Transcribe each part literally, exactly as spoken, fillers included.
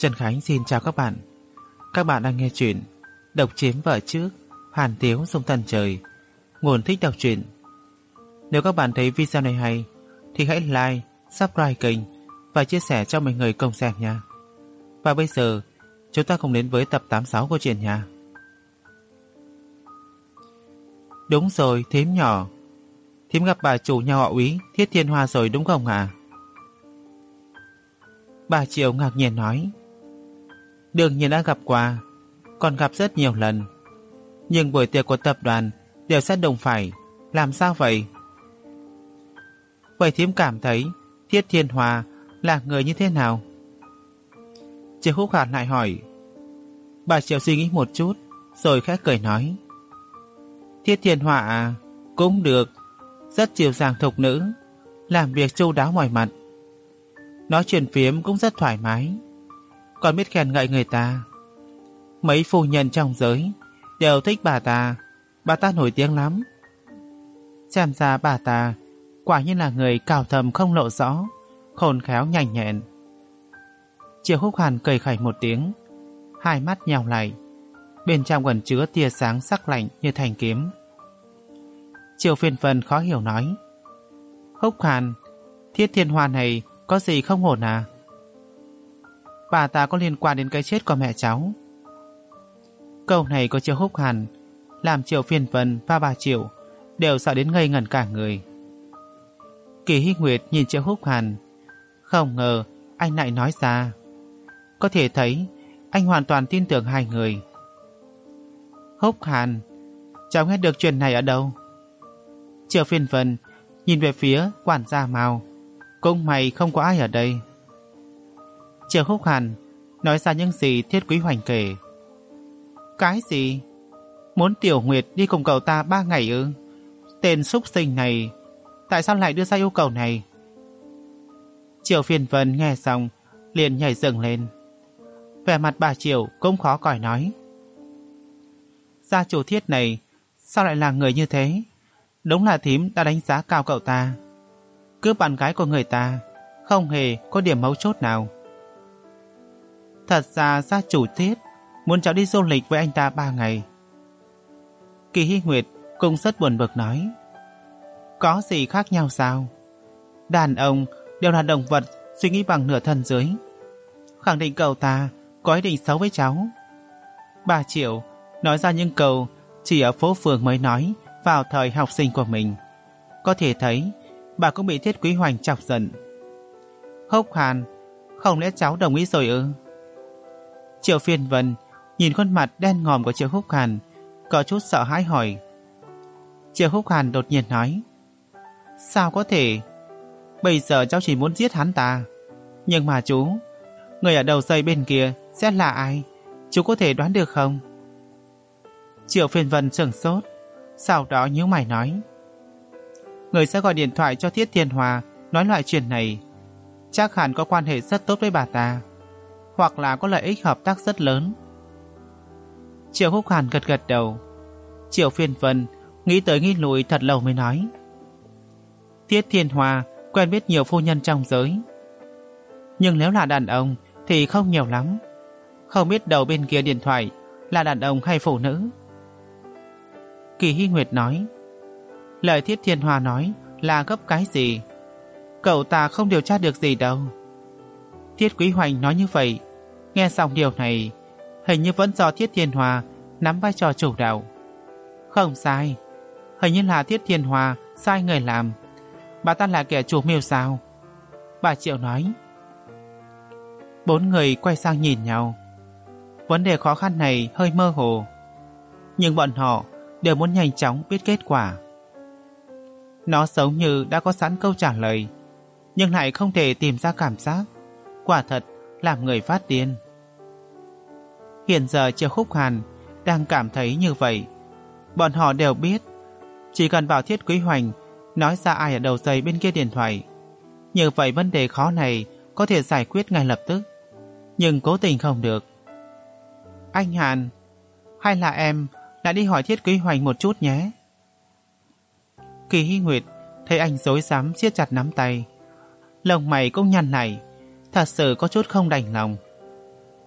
Trần Khánh xin chào các bạn. Các bạn đang nghe chuyện Độc Chiếm Vợ Trước, Hàn Tiếu Sông Thần Trời. Nguồn thích đọc truyện. Nếu các bạn thấy video này hay thì hãy like, subscribe kênh và chia sẻ cho mọi người cùng xem nha. Và bây giờ chúng ta cùng đến với tập tám mươi sáu của truyện nha. Đúng rồi, thím nhỏ. Thím gặp bà chủ nhà họ Úy Thiết Thiên Hoa rồi đúng không ạ? À? Bà Triệu ngạc nhiên nói. Đương nhiên đã gặp qua, còn gặp rất nhiều lần. Nhưng buổi tiệc của tập đoàn đều sẽ đụng phải. Làm sao vậy? Vậy thím cảm thấy Thiết Thiên Hoa là người như thế nào? Triệu Húc Hàn lại hỏi. Bà Triệu suy nghĩ một chút rồi khẽ cười nói. Thiết Thiên Hoa à, cũng được, rất dịu dàng thục nữ, làm việc chu đáo mọi mặt. Nói chuyện phiếm cũng rất thoải mái, còn biết khen ngợi người ta. Mấy phu nhân trong giới đều thích bà ta, bà ta nổi tiếng lắm. Xem ra bà ta quả nhiên là người cao thầm không lộ rõ, khôn khéo nhanh nhẹn. Triệu Húc Hàn cười khẩy một tiếng, hai mắt nhào lại, bên trong ẩn chứa tia sáng sắc lạnh như thanh kiếm. Triệu Phiên Vân khó hiểu nói. Húc Hàn, Thiết Thiên Hoa này có gì không ổn à? Bà ta có liên quan đến cái chết của mẹ cháu. Câu này của Triệu Húc Hàn làm Triệu Phiên Vân và bà Triệu đều sợ đến ngây ngẩn cả người. Kỳ Hy Nguyệt nhìn Triệu Húc Hàn, không ngờ anh lại nói ra. Có thể thấy anh hoàn toàn tin tưởng hai người. Húc Hàn, cháu nghe được chuyện này ở đâu? Triệu Phiên Vân nhìn về phía quản gia Mao. Cũng may không có ai ở đây. Triệu Húc Hàn nói ra những gì Thiết Quý Hoành kể. Cái gì? Muốn Tiểu Nguyệt đi cùng cậu ta ba ngày ư? Tên súc sinh này tại sao lại đưa ra yêu cầu này? Triệu Phiên Vân nghe xong liền nhảy dựng lên. Vẻ mặt bà Triệu cũng khó cỏi nói. Gia chủ Thiết này sao lại là người như thế? Đúng là thím đã đánh giá cao cậu ta. Cướp bạn gái của người ta không hề có điểm mấu chốt nào. Thật ra gia chủ Thiết muốn cháu đi du lịch với anh ta ba ngày. Kỳ Hy Nguyệt cũng rất buồn bực nói. Có gì khác nhau sao? Đàn ông đều là động vật suy nghĩ bằng nửa thân dưới. Khẳng định cậu ta có ý định xấu với cháu. Bà Triệu nói ra những câu chỉ ở phố phường mới nói vào thời học sinh của mình. Có thể thấy bà cũng bị Thiết Quý Hoành chọc giận. Húc Hàn, không lẽ cháu đồng ý rồi ư? Triệu Phiên Vân nhìn khuôn mặt đen ngòm của Triệu Húc Hàn, có chút sợ hãi hỏi. Triệu Húc Hàn đột nhiên nói. Sao có thể? Bây giờ cháu chỉ muốn giết hắn ta. Nhưng mà chú, người ở đầu dây bên kia sẽ là ai? Chú có thể đoán được không? Triệu Phiên Vân sửng sốt, sau đó nhíu mày nói. Người sẽ gọi điện thoại cho Thiết Thiên Hoa nói loại chuyện này. Chắc hẳn có quan hệ rất tốt với bà ta, hoặc là có lợi ích hợp tác rất lớn. Triệu Húc Hàn gật gật đầu. Triệu Phiên Vân nghĩ tới nghĩ lui thật lâu mới nói. Thiết Thiên Hoa quen biết nhiều phu nhân trong giới, nhưng nếu là đàn ông thì không nhiều lắm. Không biết đầu bên kia điện thoại là đàn ông hay phụ nữ. Kỳ Hy Nguyệt nói. Lời Thiết Thiên Hoa nói là gấp cái gì? Cậu ta không điều tra được gì đâu. Thiết Quý Hoành nói như vậy. Nghe xong điều này, hình như vẫn do Thiết Thiên Hoa nắm vai trò chủ đạo. Không sai, hình như là Thiết Thiên Hoa sai người làm. Bà ta là kẻ chủ mưu sao? Bà Triệu nói. Bốn người quay sang nhìn nhau. Vấn đề khó khăn này hơi mơ hồ, nhưng bọn họ đều muốn nhanh chóng biết kết quả. Nó giống như đã có sẵn câu trả lời, nhưng lại không thể tìm ra cảm giác. Quả thật làm người phát điên. Hiện giờ Triệu Húc Hàn đang cảm thấy như vậy. Bọn họ đều biết, chỉ cần bảo Thiết Quý Hoành nói ra ai ở đầu dây bên kia điện thoại, như vậy vấn đề khó này có thể giải quyết ngay lập tức. Nhưng cố tình không được. Anh Hàn, hay là em lại đi hỏi Thiết Quý Hoành một chút nhé. Kỳ Hy Nguyệt thấy anh rối rắm siết chặt nắm tay, lông mày cũng nhăn lại, thật sự có chút không đành lòng.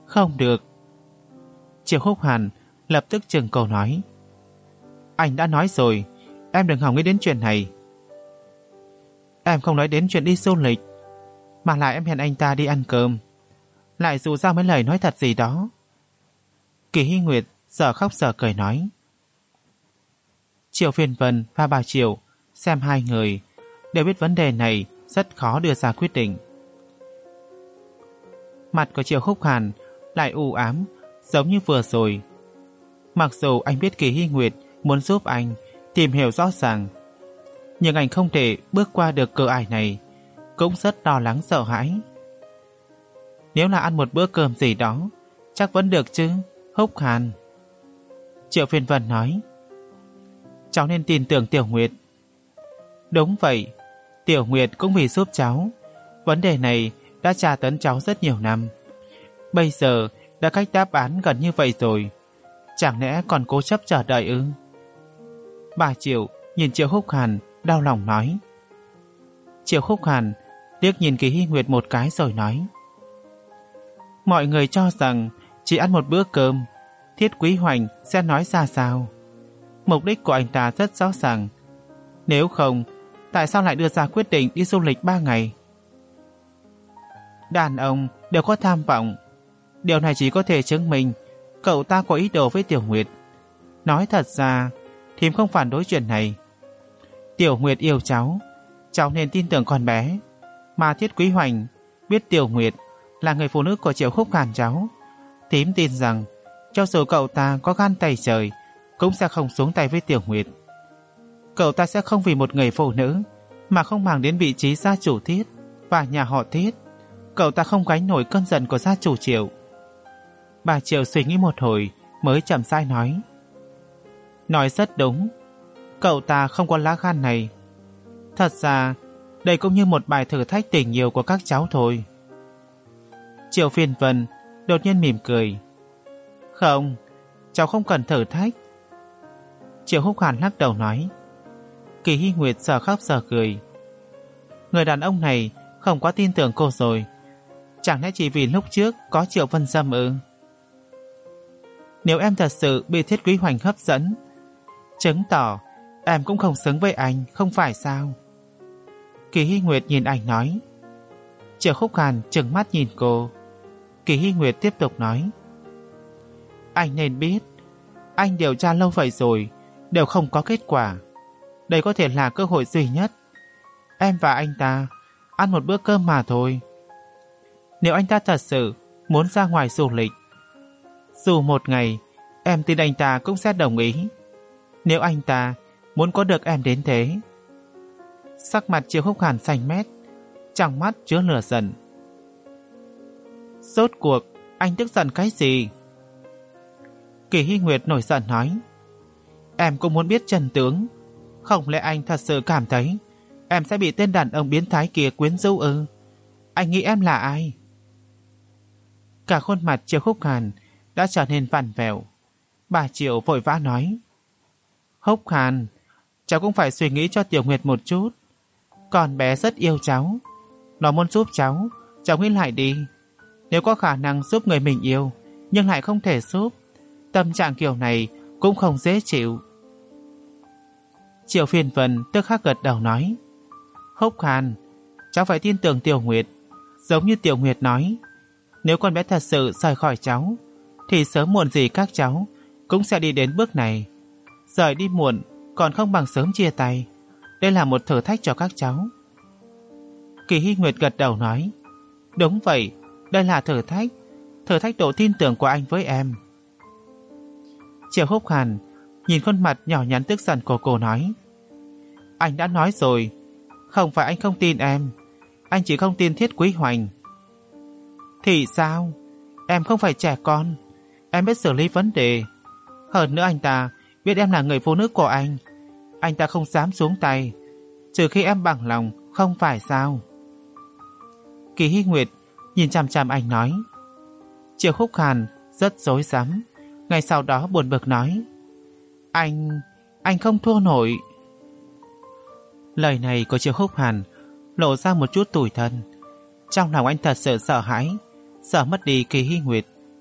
Không được. Triệu Húc Hàn lập tức trừng cầu nói. Anh đã nói rồi, em đừng hòng nghĩ đến chuyện này. Em không nói đến chuyện đi du lịch, mà lại em hẹn anh ta đi ăn cơm, lại dù ra mấy lời nói thật gì đó. Kỳ Hy Nguyệt giờ khóc giờ cười nói. Triệu Phiên Vân và bà Triệu xem hai người đều biết vấn đề này rất khó đưa ra quyết định. Mặt của Triệu Húc Hàn lại u ám giống như vừa rồi. Mặc dù anh biết Kỳ Hy Nguyệt muốn giúp anh tìm hiểu rõ ràng, nhưng anh không thể bước qua được cửa ải này, cũng rất lo lắng sợ hãi. Nếu là ăn một bữa cơm gì đó chắc vẫn được chứ, Húc Hàn. Triệu Phiên Vân nói. Cháu nên tin tưởng Tiểu Nguyệt. Đúng vậy, Tiểu Nguyệt cũng vì giúp cháu. Vấn đề này đã tra tấn cháu rất nhiều năm. Bây giờ đã cách đáp án gần như vậy rồi, chẳng lẽ còn cố chấp chờ đợi ư? Bà Triệu nhìn Triệu Húc Hàn đau lòng nói. Triệu Húc Hàn liếc nhìn Kỳ Hy Nguyệt một cái rồi nói. Mọi người cho rằng chỉ ăn một bữa cơm, Thiết Quý Hoành sẽ nói ra sao? Mục đích của anh ta rất rõ ràng. Nếu không, tại sao lại đưa ra quyết định đi du lịch ba ngày? Đàn ông đều có tham vọng. Điều này chỉ có thể chứng minh cậu ta có ý đồ với Tiểu Nguyệt. Nói thật ra, thím không phản đối chuyện này. Tiểu Nguyệt yêu cháu, cháu nên tin tưởng con bé. Mà Thiết Quý Hoành biết Tiểu Nguyệt là người phụ nữ của Triệu Húc Hàn cháu, thím tin rằng cho dù cậu ta có gan tày trời cũng sẽ không xuống tay với Tiểu Nguyệt. Cậu ta sẽ không vì một người phụ nữ mà không màng đến vị trí gia chủ Thiết và nhà họ Thiết. Cậu ta không gánh nổi cơn giận của gia chủ Triệu. Bà Triệu suy nghĩ một hồi mới chậm rãi nói. Nói rất đúng, cậu ta không có lá gan này. Thật ra đây cũng như một bài thử thách tình yêu của các cháu thôi. Triệu Phiên Vân đột nhiên mỉm cười. Không, cháu không cần thử thách. Triệu Húc Hàn lắc đầu nói. Kỳ Hy Nguyệt giờ khóc giờ cười. Người đàn ông này không quá tin tưởng cô rồi. Chẳng lẽ chỉ vì lúc trước có Triệu Vân Dâm ư? Nếu em thật sự bị Thiết Quý Hoành hấp dẫn, chứng tỏ em cũng không xứng với anh, không phải sao? Kỳ Hy Nguyệt nhìn anh nói. Triệu Húc Hàn trừng mắt nhìn cô. Kỳ Hy Nguyệt tiếp tục nói. Anh nên biết, anh điều tra lâu vậy rồi đều không có kết quả. Đây có thể là cơ hội duy nhất. Em và anh ta ăn một bữa cơm mà thôi. Nếu anh ta thật sự muốn ra ngoài du lịch, dù một ngày, em tin anh ta cũng sẽ đồng ý. Nếu anh ta muốn có được em đến thế. Sắc mặt Triệu Húc Hàn xanh mét, trong mắt chứa lửa giận. Rốt cuộc anh tức giận cái gì? Kỳ Hy Nguyệt nổi giận nói. Em cũng muốn biết chân tướng. Không lẽ anh thật sự cảm thấy em sẽ bị tên đàn ông biến thái kia quyến rũ ư? Anh nghĩ em là ai? Cả khuôn mặt Triệu Húc Hàn đã trở nên vặn vẹo. Bà Triệu vội vã nói. Húc Hàn, cháu cũng phải suy nghĩ cho Tiểu Nguyệt một chút. Con bé rất yêu cháu. Nó muốn giúp cháu, cháu nghĩ lại đi. Nếu có khả năng giúp người mình yêu nhưng lại không thể giúp, tâm trạng kiểu này cũng không dễ chịu. Triệu Phiên Vân tức khắc gật đầu nói. Húc Hàn, cháu phải tin tưởng Tiểu Nguyệt. Giống như Tiểu Nguyệt nói, nếu con bé thật sự rời khỏi cháu thì sớm muộn gì các cháu cũng sẽ đi đến bước này. Rời đi muộn còn không bằng sớm chia tay. Đây là một thử thách cho các cháu. Kỳ Hy Nguyệt gật đầu nói. Đúng vậy, đây là thử thách. Thử thách độ tin tưởng của anh với em. Triệu Húc Hàn nhìn khuôn mặt nhỏ nhắn tức giận của cô nói. Anh đã nói rồi, không phải anh không tin em, anh chỉ không tin Thiết Quý Hoành. Thì sao? Em không phải trẻ con, em biết xử lý vấn đề. Hơn nữa anh ta biết em là người phụ nữ của anh, anh ta không dám xuống tay, trừ khi em bằng lòng, không phải sao? Kỳ Hy Nguyệt nhìn chằm chằm anh nói. Triệu Húc Hàn rất rối rắm, ngay sau đó buồn bực nói. Anh... anh không thua nổi. Lời này của Triệu Húc Hàn lộ ra một chút tủi thân. Trong lòng anh thật sự sợ hãi, sợ mất đi Kỳ Hy Nguyệt,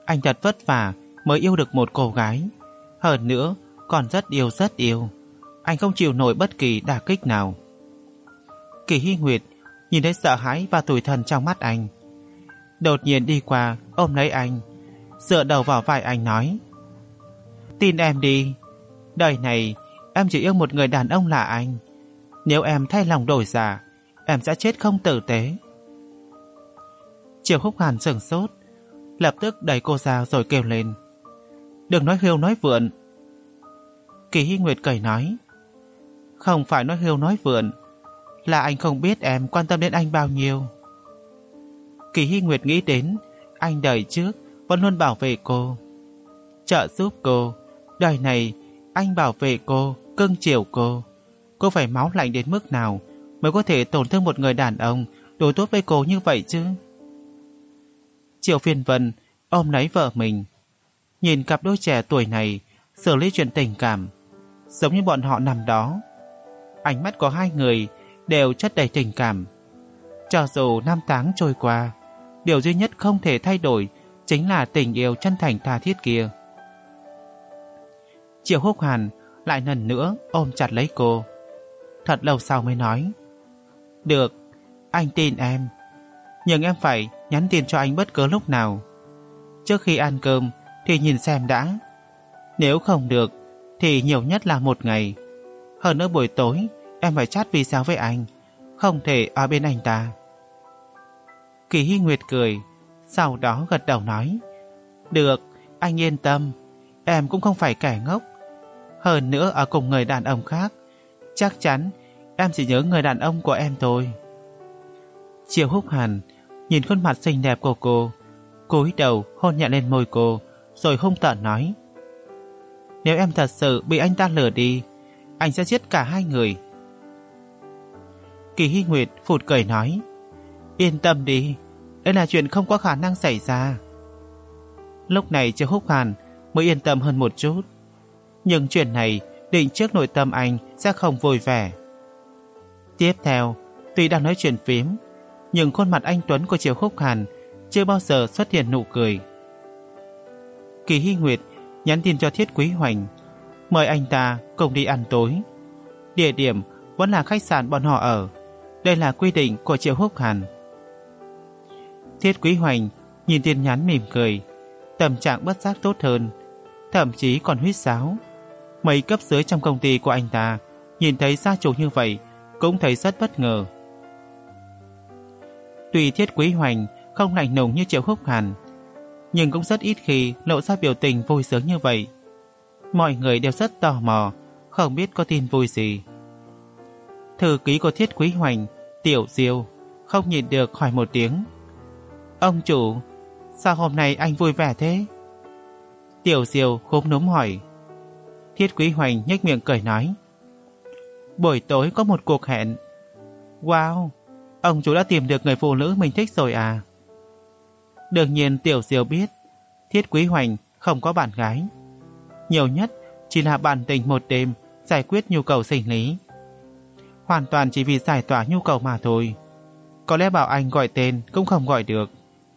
Anh thật vất vả mới yêu được một cô gái, hơn nữa còn rất yêu rất yêu. Anh không chịu nổi bất kỳ đả kích nào. Kỳ Hy Nguyệt nhìn thấy sợ hãi và tủi thân trong mắt anh, đột nhiên đi qua ôm lấy anh, dựa đầu vào vai anh nói: tin em đi, đời này em chỉ yêu một người đàn ông là anh. Nếu em thay lòng đổi dạ, em sẽ chết không tử tế. Triệu Húc Hàn sửng sốt, lập tức đẩy cô ra rồi kêu lên: đừng nói hưu nói vượn. Kỳ Hy Nguyệt cười nói: không phải nói hưu nói vượn, là anh không biết em quan tâm đến anh bao nhiêu. Kỳ Hy Nguyệt nghĩ đến anh đời trước vẫn luôn bảo vệ cô, trợ giúp cô. Đời này anh bảo vệ cô, cưng chiều cô. Cô phải máu lạnh đến mức nào mới có thể tổn thương một người đàn ông đối tốt với cô như vậy chứ? Triệu Phiên Vân ôm lấy vợ mình, nhìn cặp đôi trẻ tuổi này xử lý chuyện tình cảm giống như bọn họ năm đó. Ánh mắt của hai người đều chất đầy tình cảm. Cho dù năm tháng trôi qua, điều duy nhất không thể thay đổi chính là tình yêu chân thành tha thiết kia. Triệu Húc Hàn lại lần nữa ôm chặt lấy cô. Thật lâu sau mới nói: được, anh tin em, nhưng em phải nhắn tin cho anh bất cứ lúc nào. Trước khi ăn cơm thì nhìn xem đã. Nếu không được thì nhiều nhất là một ngày. Hơn nữa buổi tối em phải chat video với anh, không thể ở bên anh ta. Kỳ Hy Nguyệt cười, sau đó gật đầu nói: được, anh yên tâm, em cũng không phải kẻ ngốc. Hơn nữa ở cùng người đàn ông khác, chắc chắn em chỉ nhớ người đàn ông của em thôi. Triệu Húc Hàn nhìn khuôn mặt xinh đẹp của cô, cúi đầu hôn nhẹ lên môi cô, rồi hung tợn nói: nếu em thật sự bị anh ta lừa đi, anh sẽ giết cả hai người. Kỳ Hy Nguyệt phụt cười nói: yên tâm đi, đây là chuyện không có khả năng xảy ra. Lúc này Triệu Húc Hàn mới yên tâm hơn một chút, nhưng chuyện này định trước nội tâm anh sẽ không vui vẻ. Tiếp theo, tuy đang nói chuyện phím, nhưng khuôn mặt anh tuấn của Triệu Húc Hàn chưa bao giờ xuất hiện nụ cười. Kỳ Hy Nguyệt nhắn tin cho Thiết Quý Hoành, mời anh ta cùng đi ăn tối. Địa điểm vẫn là khách sạn bọn họ ở. Đây là quy định của Triệu Húc Hàn. Thiết Quý Hoành nhìn tin nhắn mỉm cười, tâm trạng bất giác tốt hơn, thậm chí còn huýt sáo. Mấy cấp dưới trong công ty của anh ta nhìn thấy gia chủ như vậy cũng thấy rất bất ngờ. Tuy Thiết Quý Hoành không lạnh lùng như Triệu Húc Hàn, nhưng cũng rất ít khi lộ ra biểu tình vui sướng như vậy. Mọi người đều rất tò mò, không biết có tin vui gì. Thư ký của Thiết Quý Hoành, Tiểu Diêu, không nhịn được hỏi một tiếng: ông chủ, sao hôm nay anh vui vẻ thế? Tiểu Diêu khúm núm hỏi. Thiết Quý Hoành nhếch miệng cười nói: buổi tối có một cuộc hẹn. Wow, ông chủ đã tìm được người phụ nữ mình thích rồi à? Đương nhiên Tiểu Diêu biết Thiết Quý Hoành không có bạn gái, nhiều nhất chỉ là bạn tình một đêm giải quyết nhu cầu sinh lý, hoàn toàn chỉ vì giải tỏa nhu cầu mà thôi. Có lẽ bảo anh gọi tên cũng không gọi được.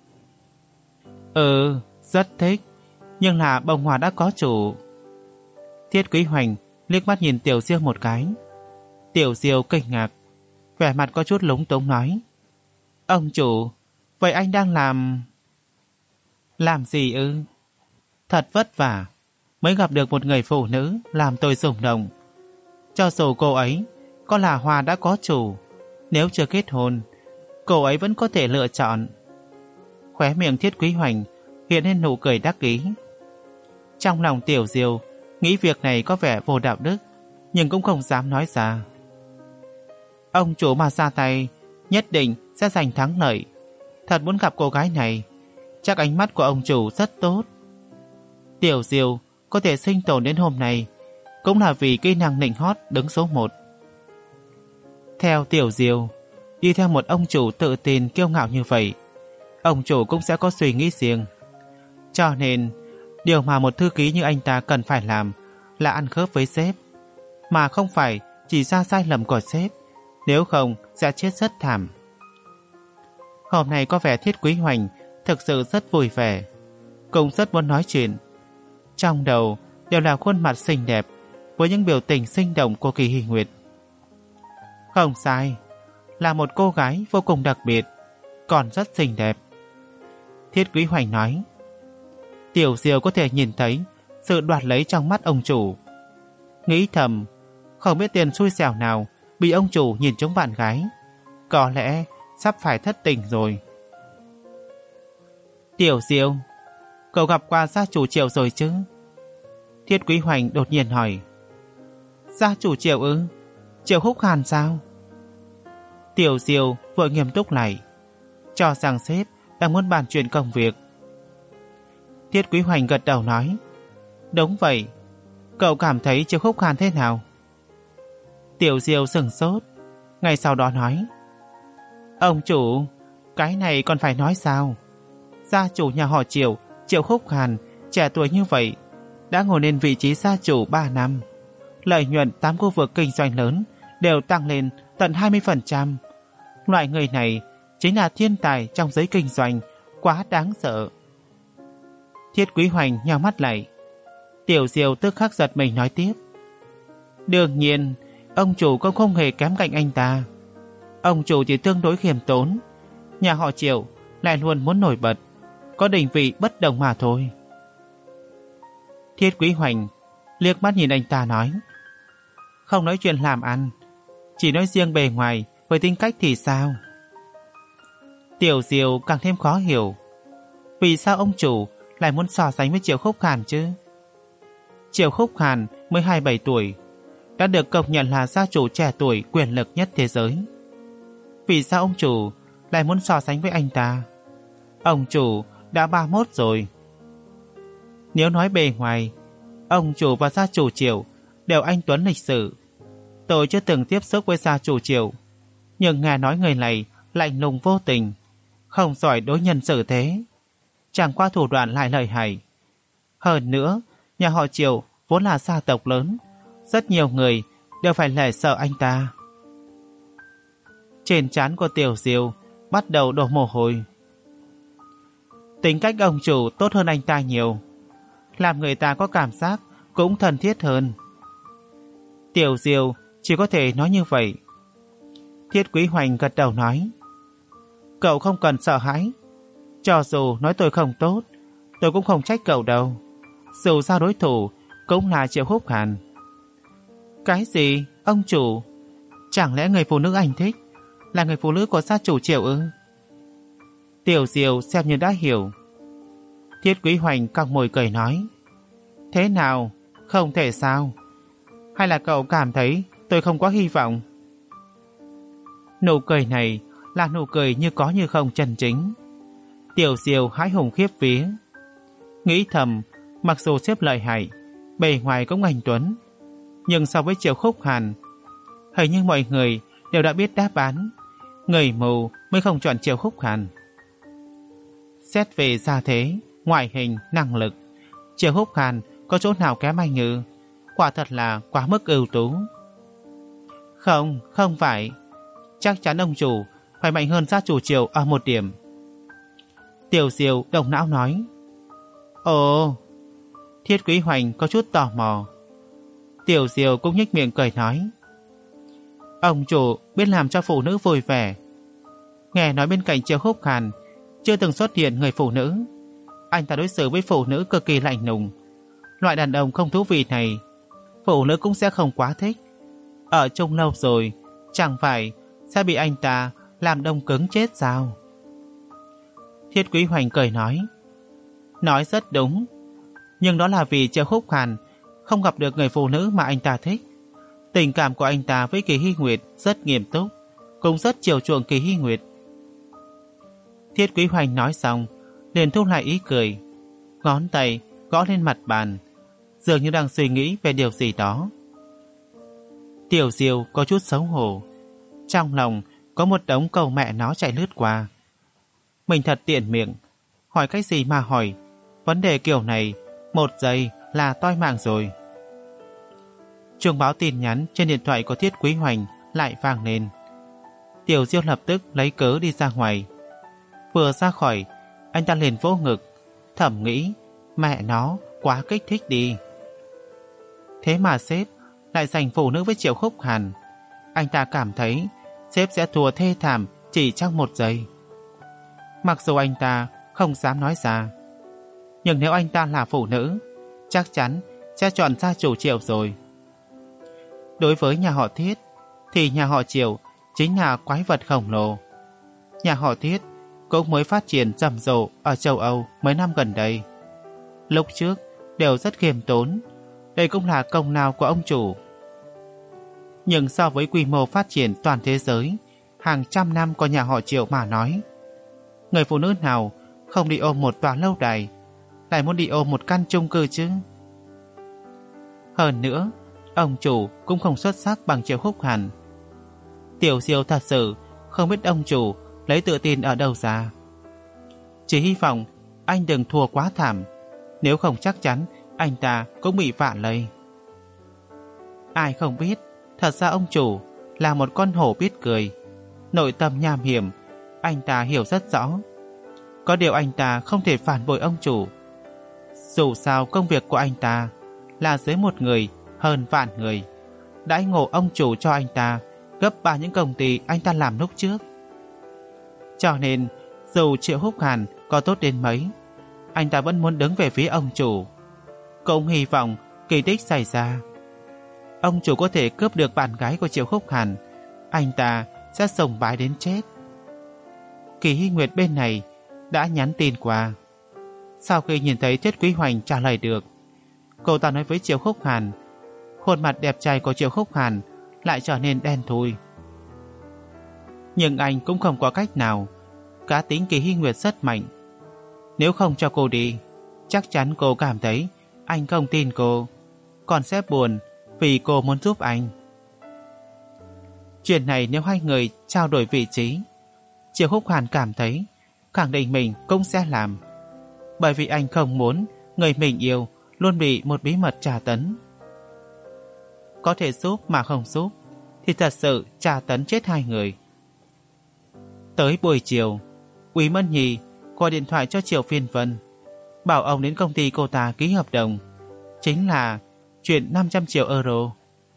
Ừ, rất thích, nhưng là bông hoa đã có chủ. Thiết Quý Hoành liếc mắt nhìn Tiểu Diêu một cái. Tiểu Diêu kinh ngạc, vẻ mặt có chút lúng túng nói: ông chủ, vậy anh đang làm... Làm gì ư? Thật vất vả mới gặp được một người phụ nữ làm tôi rung động. Cho dù cô ấy có là hoa đã có chủ, nếu chưa kết hôn, cô ấy vẫn có thể lựa chọn. Khóe miệng Thiết Quý Hoành hiện lên nụ cười đắc ý. Trong lòng Tiểu Diêu nghĩ việc này có vẻ vô đạo đức, nhưng cũng không dám nói ra. Ông chủ mà ra tay nhất định sẽ giành thắng lợi. Thật muốn gặp cô gái này, chắc ánh mắt của ông chủ rất tốt. Tiểu Diêu có thể sinh tồn đến hôm nay cũng là vì kỹ năng nịnh hót đứng số một. Theo Tiểu Diêu, đi theo một ông chủ tự tin kiêu ngạo như vậy, ông chủ cũng sẽ có suy nghĩ riêng. Cho nên điều mà một thư ký như anh ta cần phải làm là ăn khớp với sếp, mà không phải chỉ ra sai lầm của sếp, nếu không sẽ chết rất thảm. Hôm nay có vẻ Thiết Quý Hoành thực sự rất vui vẻ. cũng rất muốn nói chuyện. Trong đầu đều là khuôn mặt xinh đẹp với những biểu tình sinh động của Kỳ Hy Nguyệt. Không sai, là một cô gái vô cùng đặc biệt, còn rất xinh đẹp. Thiết Quý Hoành nói. Tiểu Diêu có thể nhìn thấy sự đoạt lấy trong mắt ông chủ. Nghĩ thầm, không biết tiền xui xẻo nào bị ông chủ nhìn trúng bạn gái, có lẽ sắp phải thất tình rồi. Tiểu Diêu, cậu gặp qua gia chủ Triệu rồi chứ? Thiết Quý Hoành đột nhiên hỏi. Gia chủ Triệu ư? Triệu Húc Hàn sao? Tiểu Diêu vội nghiêm túc lại, cho rằng sếp đang muốn bàn chuyện công việc. Thiết Quý Hoành gật đầu nói. Đúng vậy, cậu cảm thấy Triệu Húc Hàn thế nào? Tiểu Diêu sửng sốt, ngay sau đó nói. Ông chủ, cái này còn phải nói sao? Gia chủ nhà họ Triệu, Triệu Húc Hàn, trẻ tuổi như vậy, đã ngồi lên vị trí gia chủ ba năm. Lợi nhuận tám khu vực kinh doanh lớn đều tăng lên tận hai mươi phần trăm. Loại người này chính là thiên tài trong giới kinh doanh, quá đáng sợ. Thiết Quý Hoành nhào mắt lại. Tiểu Diêu tức khắc giật mình nói tiếp. Đương nhiên, ông chủ cũng không hề kém cạnh anh ta. Ông chủ chỉ tương đối khiêm tốn, nhà họ Triệu lại luôn muốn nổi bật, có địa vị bất đồng mà thôi. Thiết Quý Hoành liếc mắt nhìn anh ta nói. Không nói chuyện làm ăn, chỉ nói riêng bề ngoài với tính cách thì sao? Tiểu Diêu càng thêm khó hiểu. Vì sao ông chủ lại muốn so sánh với Triệu Húc Hàn chứ? Triệu Húc Hàn mới hai mươi bảy tuổi, đã được công nhận là gia chủ trẻ tuổi quyền lực nhất thế giới. Vì sao ông chủ lại muốn so sánh với anh ta? Ông chủ đã ba mươi mốt rồi. Nếu nói bề ngoài, ông chủ và gia chủ Triệu đều anh tuấn lịch sự. Tôi chưa từng tiếp xúc với gia chủ Triệu, nhưng nghe nói người này lạnh lùng vô tình, không giỏi đối nhân xử thế, chẳng qua thủ đoạn lại lợi hại. Hơn nữa, nhà họ Triệu vốn là gia tộc lớn, rất nhiều người đều phải lè sợ anh ta. Trên trán của Tiểu Diêu bắt đầu đổ mồ hôi. Tính cách ông chủ tốt hơn anh ta nhiều, làm người ta có cảm giác cũng thân thiết hơn. Tiểu Diêu chỉ có thể nói như vậy. Thiết Quý Hoành gật đầu nói. Cậu không cần sợ hãi, cho dù nói tôi không tốt, tôi cũng không trách cậu đâu. Dù sao đối thủ cũng là Triệu Húc Hàn. Cái gì, ông chủ? Chẳng lẽ người phụ nữ anh thích là người phụ nữ của gia chủ Triệu ư? Tiểu Diêu xem như đã hiểu. Thiết Quý Hoành cong môi cười nói. Thế nào, không thể sao? Hay là cậu cảm thấy tôi không có hy vọng? Nụ cười này là nụ cười như có như không chân chính. Tiểu Diêu hãi hùng khiếp vía, nghĩ thầm, mặc dù xếp lợi hại, bề ngoài cũng anh tuấn, nhưng so với Triệu Húc Hàn, hình như mọi người đều đã biết đáp án. Người mù mới không chọn Triệu Húc Hàn. Xét về gia thế, ngoại hình, năng lực, Triệu Húc Hàn có chỗ nào kém anh ư? Quả thật là quá mức ưu tú. Không, không phải. Chắc chắn ông chủ phải mạnh hơn gia chủ Triệu ở một điểm. Tiểu Diêu động não nói. Ồ. Thiết Quý Hoành có chút tò mò. Tiểu Diêu cũng nhếch miệng cười nói. Ông chủ biết làm cho phụ nữ vui vẻ. Nghe nói bên cạnh Triệu Húc Hàn chưa từng xuất hiện người phụ nữ. Anh ta đối xử với phụ nữ cực kỳ lạnh lùng. Loại đàn ông không thú vị này, phụ nữ cũng sẽ không quá thích. Ở chung lâu rồi, chẳng phải sẽ bị anh ta làm đông cứng chết sao? Thiết Quý Hoành cười nói. Nói rất đúng, nhưng đó là vì Triệu Húc Hàn không gặp được người phụ nữ mà anh ta thích. Tình cảm của anh ta với Kỳ Hy Nguyệt rất nghiêm túc, cũng rất chiều chuộng Kỳ Hy Nguyệt. Thiết Quý Hoành nói xong, liền thu lại ý cười, ngón tay gõ lên mặt bàn, dường như đang suy nghĩ về điều gì đó. Tiểu Diêu có chút xấu hổ, trong lòng có một đống câu mẹ nó chạy lướt qua. Mình thật tiện miệng, hỏi cái gì mà hỏi, vấn đề kiểu này một giây là toi mạng rồi. Chuông báo tin nhắn trên điện thoại của Thiết Quý Hoành lại vang lên. Tiểu Diêu lập tức lấy cớ đi ra ngoài. Vừa ra khỏi, anh ta liền vỗ ngực, thầm nghĩ, mẹ nó quá kích thích đi. Thế mà sếp lại giành phụ nữ với Triệu Khúc Hàn. Anh ta cảm thấy sếp sẽ thua thê thảm chỉ trong một giây. Mặc dù anh ta không dám nói ra, nhưng nếu anh ta là phụ nữ, chắc chắn sẽ chọn gia chủ Triệu rồi. Đối với nhà họ Thiết, thì nhà họ Triệu chính là quái vật khổng lồ. Nhà họ Thiết cũng mới phát triển rầm rộ ở châu Âu mấy năm gần đây. Lúc trước đều rất khiêm tốn, đây cũng là công lao của ông chủ. Nhưng so với quy mô phát triển toàn thế giới hàng trăm năm của nhà họ Triệu mà nói, người phụ nữ nào không đi ôm một tòa lâu đài, lại muốn đi ôm một căn chung cư chứ? Hơn nữa, ông chủ cũng không xuất sắc bằng Triệu Khúc Hàn. Tiểu Diêu thật sự không biết ông chủ lấy tự tin ở đâu ra. Chỉ hy vọng anh đừng thua quá thảm, nếu không chắc chắn anh ta cũng bị vạ lây. Ai không biết, thật ra ông chủ là một con hổ biết cười, nội tâm nham hiểm, anh ta hiểu rất rõ. Có điều anh ta không thể phản bội ông chủ. Dù sao công việc của anh ta là dưới một người hơn vạn người, đãi ngộ ông chủ cho anh ta gấp ba những công ty anh ta làm lúc trước. Cho nên dù Triệu Khúc Hàn có tốt đến mấy, anh ta vẫn muốn đứng về phía ông chủ. Cũng hy vọng kỳ tích xảy ra. Ông chủ có thể cướp được bạn gái của Triệu Khúc Hàn, anh ta sẽ sùng bái đến chết. Kỳ Hy Nguyệt bên này đã nhắn tin qua. Sau khi nhìn thấy Thiết Quý Hoành trả lời được, cô ta nói với Triệu Khúc Hàn. Khuôn mặt đẹp trai của Triệu Khúc Hàn lại trở nên đen thui. Nhưng anh cũng không có cách nào. Cá tính Kỳ Hy Nguyệt rất mạnh. Nếu không cho cô đi, chắc chắn cô cảm thấy anh không tin cô, còn sẽ buồn vì cô muốn giúp anh. Chuyện này nếu hai người trao đổi vị trí, Triệu Khúc Hàn cảm thấy khẳng định mình cũng sẽ làm, bởi vì anh không muốn người mình yêu luôn bị một bí mật tra tấn. Có thể giúp mà không giúp thì thật sự tra tấn chết hai người. Tới buổi chiều, Quý Mân Nhì gọi điện thoại cho Triệu Phiên Vân, bảo ông đến công ty cô ta ký hợp đồng, chính là chuyện năm trăm triệu euro.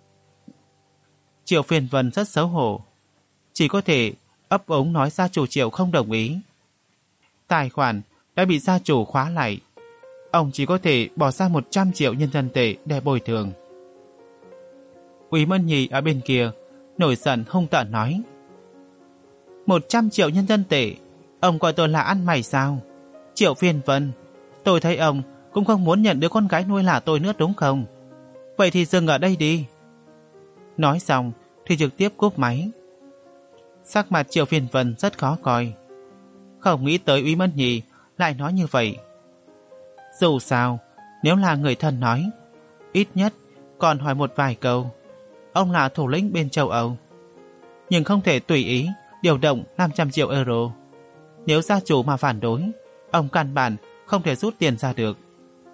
Triệu Phiên Vân rất xấu hổ, chỉ có thể ấp ống nói gia chủ Triệu không đồng ý. Tài khoản đã bị gia chủ khóa lại, ông chỉ có thể bỏ ra một trăm triệu nhân dân tệ để bồi thường. Quý Mân Nhì ở bên kia nổi giận hung tợn nói: Một trăm triệu nhân dân tệ, ông coi tôi là ăn mày sao? Triệu Phiên Vân, tôi thấy ông cũng không muốn nhận đứa con gái nuôi là tôi nữa đúng không? Vậy thì dừng ở đây đi. Nói xong thì trực tiếp cúp máy. Sắc mặt Triệu Phiên Vân rất khó coi, không nghĩ tới Quý Mân Nhì lại nói như vậy. Dù sao, nếu là người thân nói, ít nhất còn hỏi một vài câu. Ông là thủ lĩnh bên châu Âu, nhưng không thể tùy ý điều động năm trăm triệu euro. Nếu gia chủ mà phản đối, ông căn bản không thể rút tiền ra được.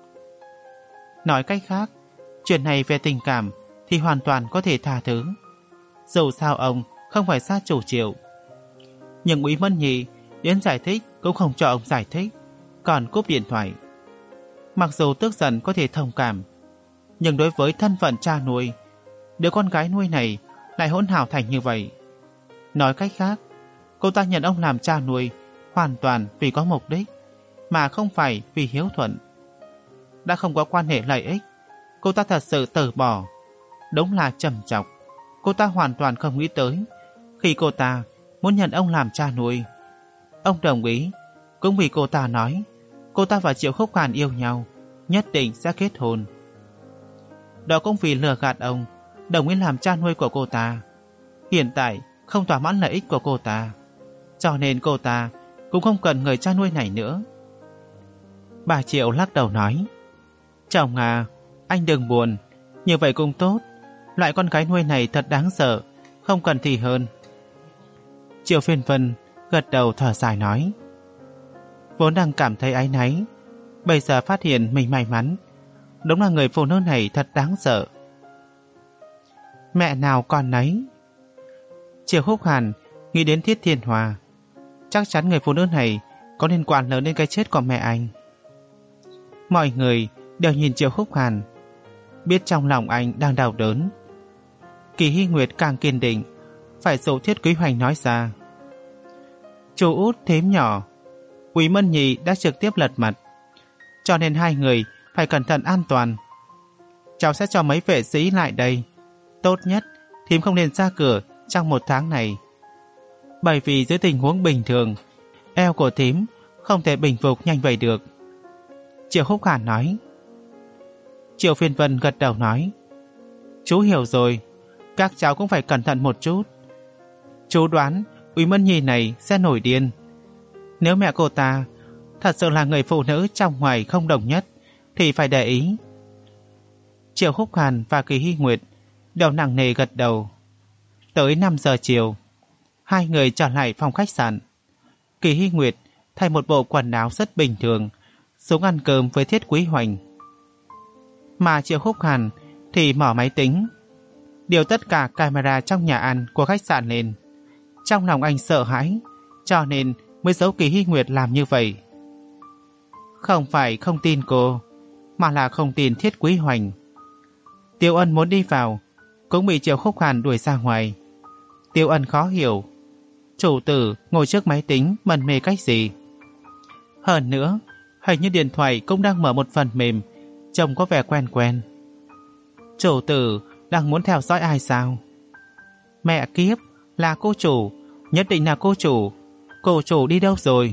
Nói cách khác, chuyện này về tình cảm thì hoàn toàn có thể tha thứ. Dù sao ông không phải gia chủ Triệu. Nhưng Quý Mân Nhì đến giải thích cũng không cho ông giải thích, còn cúp điện thoại. Mặc dù tức giận có thể thông cảm, nhưng đối với thân phận cha nuôi, đứa con gái nuôi này lại hỗn hào thành như vậy. Nói cách khác, cô ta nhận ông làm cha nuôi hoàn toàn vì có mục đích, mà không phải vì hiếu thuận. Đã không có quan hệ lợi ích, cô ta thật sự từ bỏ. Đúng là trầm trọng. Cô ta hoàn toàn không nghĩ tới, khi cô ta muốn nhận ông làm cha nuôi, ông đồng ý cũng vì cô ta nói cô ta và Triệu Khúc Hàn yêu nhau, nhất định sẽ kết hôn. Đó cũng vì lừa gạt ông, đồng ý làm cha nuôi của cô ta. Hiện tại không thỏa mãn lợi ích của cô ta, cho nên cô ta cũng không cần người cha nuôi này nữa. Bà Triệu lắc đầu nói: Chồng à, anh đừng buồn, như vậy cũng tốt. Loại con gái nuôi này thật đáng sợ, không cần thì hơn. Triệu Phiên Vân gật đầu thở dài nói: Vốn đang cảm thấy áy náy, bây giờ phát hiện mình may mắn. Đúng là người phụ nữ này thật đáng sợ. Mẹ nào con nấy. Triệu Khúc Hàn nghĩ đến Thiết Thiên Hòa, chắc chắn người phụ nữ này có liên quan lớn đến cái chết của mẹ anh. Mọi người đều nhìn Triệu Húc Hàn, biết trong lòng anh đang đau đớn. Kỳ Hy Nguyệt càng kiên định, phải dụ Thiết Quý Hoành nói ra. Chú út thím nhỏ, Quý Mân Nhị đã trực tiếp lật mặt, cho nên hai người phải cẩn thận an toàn. Cháu sẽ cho mấy vệ sĩ lại đây. Tốt nhất thím không nên ra cửa trong một tháng này, bởi vì dưới tình huống bình thường eo của thím không thể bình phục nhanh vậy được. Triệu Húc Hàn nói. Triệu Phiên Vân gật đầu nói. Chú hiểu rồi, các cháu cũng phải cẩn thận một chút. Chú đoán Quý Mân Nhi này sẽ nổi điên. Nếu mẹ cô ta thật sự là người phụ nữ trong ngoài không đồng nhất thì phải để ý. Triệu Húc Hàn và Kỳ Hy Nguyệt đều nặng nề gật đầu. Tới năm giờ chiều, hai người trở lại phòng khách sạn. Kỳ Hy Nguyệt thay một bộ quần áo rất bình thường xuống ăn cơm với Thiết Quý Hoành. Mà Triệu Húc Hàn thì mở máy tính, điều tất cả camera trong nhà ăn của khách sạn lên. Trong lòng anh sợ hãi, cho nên mới giấu Kỳ Hy Nguyệt làm như vậy. Không phải không tin cô, mà là không tin Thiết Quý Hoành. Tiêu Ân muốn đi vào, cũng bị Triệu Húc Hàn đuổi ra ngoài. Tiêu Ân khó hiểu, chủ tử ngồi trước máy tính mần mê cách gì. Hơn nữa, hình như điện thoại cũng đang mở một phần mềm, trông có vẻ quen quen. Chủ tử đang muốn theo dõi ai sao? Mẹ kiếp, là cô chủ, nhất định là cô chủ. Cô chủ đi đâu rồi?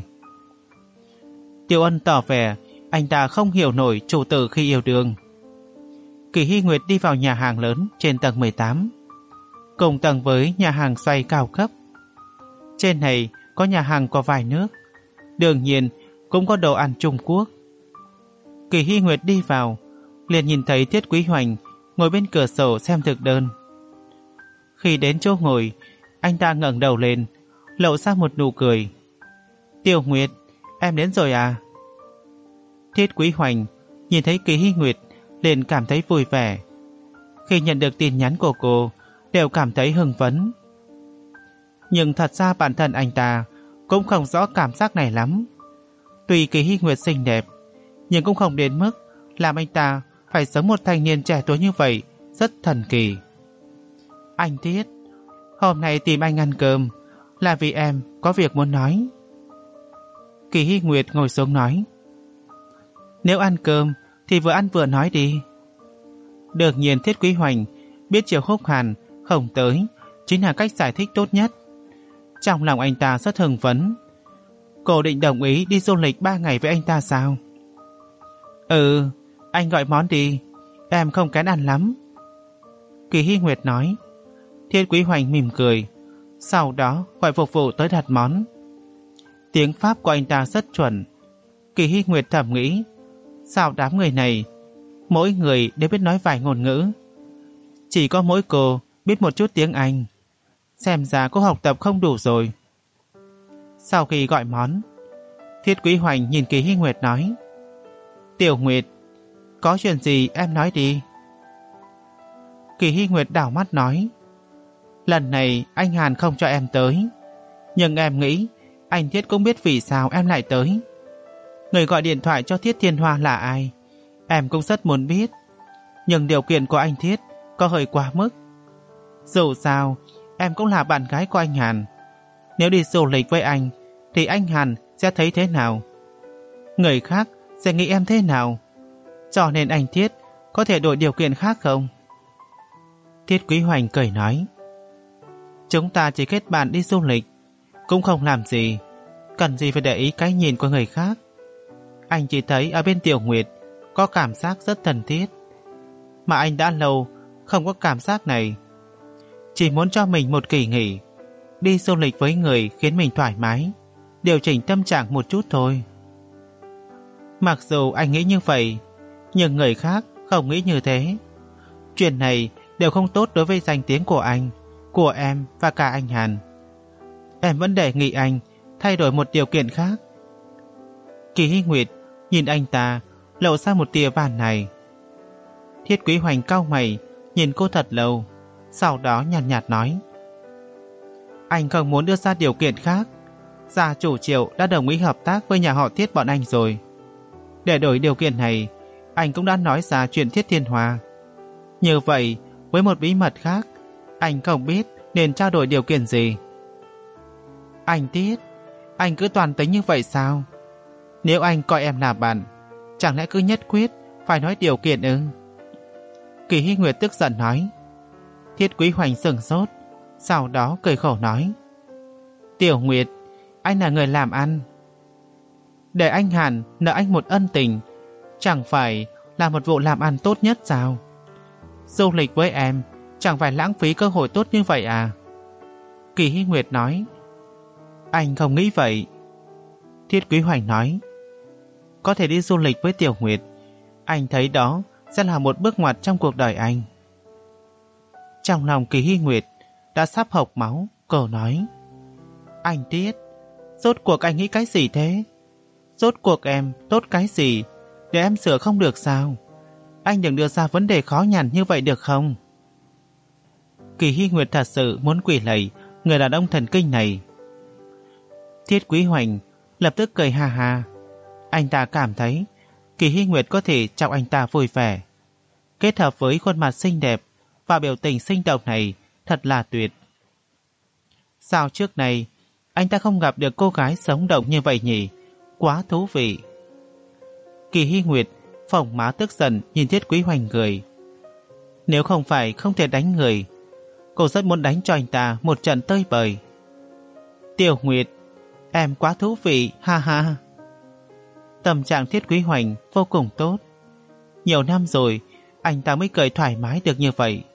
Tiêu Ân tỏ vẻ anh ta không hiểu nổi chủ tử khi yêu đương. Kỳ Hy Nguyệt đi vào nhà hàng lớn trên tầng mười tám, cùng tầng với nhà hàng xoay cao cấp. Trên này có nhà hàng có vài nước, đương nhiên cũng có đồ ăn Trung Quốc. Kỳ Hy Nguyệt đi vào, liền nhìn thấy Thiết Quý Hoành ngồi bên cửa sổ xem thực đơn. Khi đến chỗ ngồi, anh ta ngẩng đầu lên, lộ ra một nụ cười. Tiểu Nguyệt, em đến rồi à? Thiết Quý Hoành nhìn thấy Kỳ Hy Nguyệt liền cảm thấy vui vẻ. Khi nhận được tin nhắn của cô, đều cảm thấy hưng phấn. Nhưng thật ra bản thân anh ta cũng không rõ cảm giác này lắm. Tuy Kỳ Hy Nguyệt xinh đẹp, nhưng cũng không đến mức làm anh ta phải sống một thanh niên trẻ tuổi như vậy, rất thần kỳ. Anh Thiết, hôm nay tìm anh ăn cơm là vì em có việc muốn nói. Kỳ Hy Nguyệt ngồi xuống nói. Nếu ăn cơm thì vừa ăn vừa nói đi. Đương nhiên Thiết Quý Hoành biết Triệu Húc Hàn không tới chính là cách giải thích tốt nhất. Trong lòng anh ta rất hưng phấn. Cô định đồng ý đi du lịch ba ngày với anh ta sao? Ừ, anh gọi món đi, em không kén ăn lắm. Kỳ Hy Nguyệt nói. Thiết Quý Hoành mỉm cười, sau đó gọi phục vụ tới đặt món. Tiếng Pháp của anh ta rất chuẩn. Kỳ Hy Nguyệt thầm nghĩ, sao đám người này mỗi người đều biết nói vài ngôn ngữ, chỉ có mỗi cô biết một chút tiếng Anh. Xem ra cô học tập không đủ rồi. Sau khi gọi món, Thiết Quý Hoành nhìn Kỳ Hy Nguyệt nói. Tiểu Nguyệt, có chuyện gì em nói đi. Kỳ Hy Nguyệt đảo mắt nói. Lần này anh Hàn không cho em tới, nhưng em nghĩ anh Thiết cũng biết vì sao em lại tới. Người gọi điện thoại cho Thiết Thiên Hoa là ai, em cũng rất muốn biết. Nhưng điều kiện của anh Thiết có hơi quá mức. Dù sao em cũng là bạn gái của anh Hàn. Nếu đi du lịch với anh thì anh Hàn sẽ thấy thế nào? Người khác sẽ nghĩ em thế nào? Cho nên anh Thiết có thể đổi điều kiện khác không? Thiết Quý Hoành cười nói. Chúng ta chỉ kết bạn đi du lịch, cũng không làm gì, cần gì phải để ý cái nhìn của người khác. Anh chỉ thấy ở bên Tiểu Nguyệt có cảm giác rất thân thiết, mà anh đã lâu không có cảm giác này. Chỉ muốn cho mình một kỳ nghỉ, đi du lịch với người khiến mình thoải mái, điều chỉnh tâm trạng một chút thôi. Mặc dù anh nghĩ như vậy, nhưng người khác không nghĩ như thế. Chuyện này đều không tốt đối với danh tiếng của anh, của em và cả anh Hàn. Em vẫn đề nghị anh thay đổi một điều kiện khác. Kỳ Hy Nguyệt nhìn anh ta, lộ ra một tia van này. Thiết Quý Hoành cau mày nhìn cô thật lâu, sau đó nhàn nhạt, nhạt nói. Anh không muốn đưa ra điều kiện khác. Gia chủ Triệu đã đồng ý hợp tác với nhà họ Thiết bọn anh rồi. Để đổi điều kiện này, anh cũng đã nói ra chuyện Thiết Thiên Hoa. Như vậy, với một bí mật khác, anh không biết nên trao đổi điều kiện gì. Anh Tiết, anh cứ toàn tính như vậy sao? Nếu anh coi em là bạn, chẳng lẽ cứ nhất quyết phải nói điều kiện ư? Kỳ Hy Nguyệt tức giận nói. Thiết Quý Hoành sửng sốt, sau đó cười khổ nói. Tiểu Nguyệt, anh là người làm ăn. Để anh Hàn nợ anh một ân tình, chẳng phải là một vụ làm ăn tốt nhất sao? Du lịch với em chẳng phải lãng phí cơ hội tốt như vậy à? Kỳ Hy Nguyệt nói. Anh không nghĩ vậy. Thiết Quý Hoành nói. Có thể đi du lịch với Tiểu Nguyệt, anh thấy đó sẽ là một bước ngoặt trong cuộc đời anh. Trong lòng Kỳ Hy Nguyệt đã sắp hộc máu, cô nói. Anh Tiết, rốt cuộc anh nghĩ cái gì thế? Rốt cuộc em tốt cái gì để em sửa không được sao? Anh đừng đưa ra vấn đề khó nhằn như vậy được không? Kỳ Hy Nguyệt thật sự muốn quỳ lạy người đàn ông thần kinh này. Thiết Quý Hoành lập tức cười ha ha. Anh ta cảm thấy Kỳ Hy Nguyệt có thể chọc anh ta vui vẻ. Kết hợp với khuôn mặt xinh đẹp và biểu tình sinh động này thật là tuyệt. Sao trước này anh ta không gặp được cô gái sống động như vậy nhỉ? Quá thú vị. Kỳ Hy Nguyệt phồng má tức giận nhìn Thiết Quý Hoành cười. Nếu không phải không thể đánh người, cô rất muốn đánh cho anh ta một trận tơi bời. Tiểu Nguyệt, em quá thú vị, ha ha. Tâm trạng Thiết Quý Hoành vô cùng tốt. Nhiều năm rồi anh ta mới cười thoải mái được như vậy.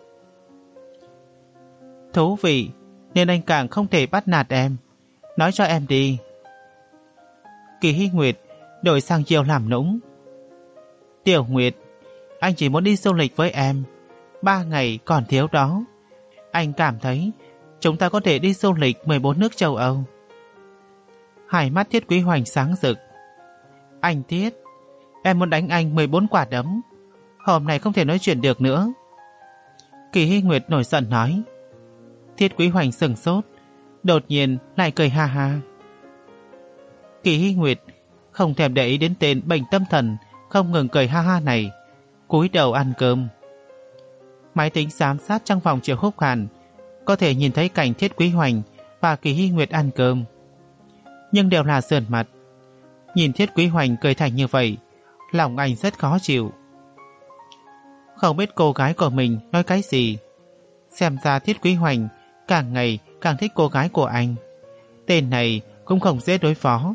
Thú vị nên anh càng không thể bắt nạt em. Nói cho em đi. Kỳ Hy Nguyệt đổi sang chiều làm nũng. Tiểu Nguyệt, anh chỉ muốn đi du lịch với em. Ba ngày còn thiếu đó. Anh cảm thấy chúng ta có thể đi du lịch mười bốn nước châu Âu. Hai mắt Thiết Quý Hoành sáng rực. Anh Thiết, em muốn đánh anh mười bốn quả đấm. Hôm nay không thể nói chuyện được nữa. Kỳ Hy Nguyệt nổi giận nói. Thiết Quý Hoành sừng sốt, đột nhiên lại cười ha ha. Kỳ Hy Nguyệt không thèm để ý đến tên bệnh tâm thần không ngừng cười ha ha này, cúi đầu ăn cơm. Máy tính giám sát trong phòng Triệu Húc Hàn có thể nhìn thấy cảnh Thiết Quý Hoành và Kỳ Hy Nguyệt ăn cơm, nhưng đều là sườn mặt. Nhìn Thiết Quý Hoành cười thành như vậy, lòng anh rất khó chịu. Không biết cô gái của mình nói cái gì. Xem ra Thiết Quý Hoành càng ngày càng thích cô gái của anh. Tên này cũng không dễ đối phó.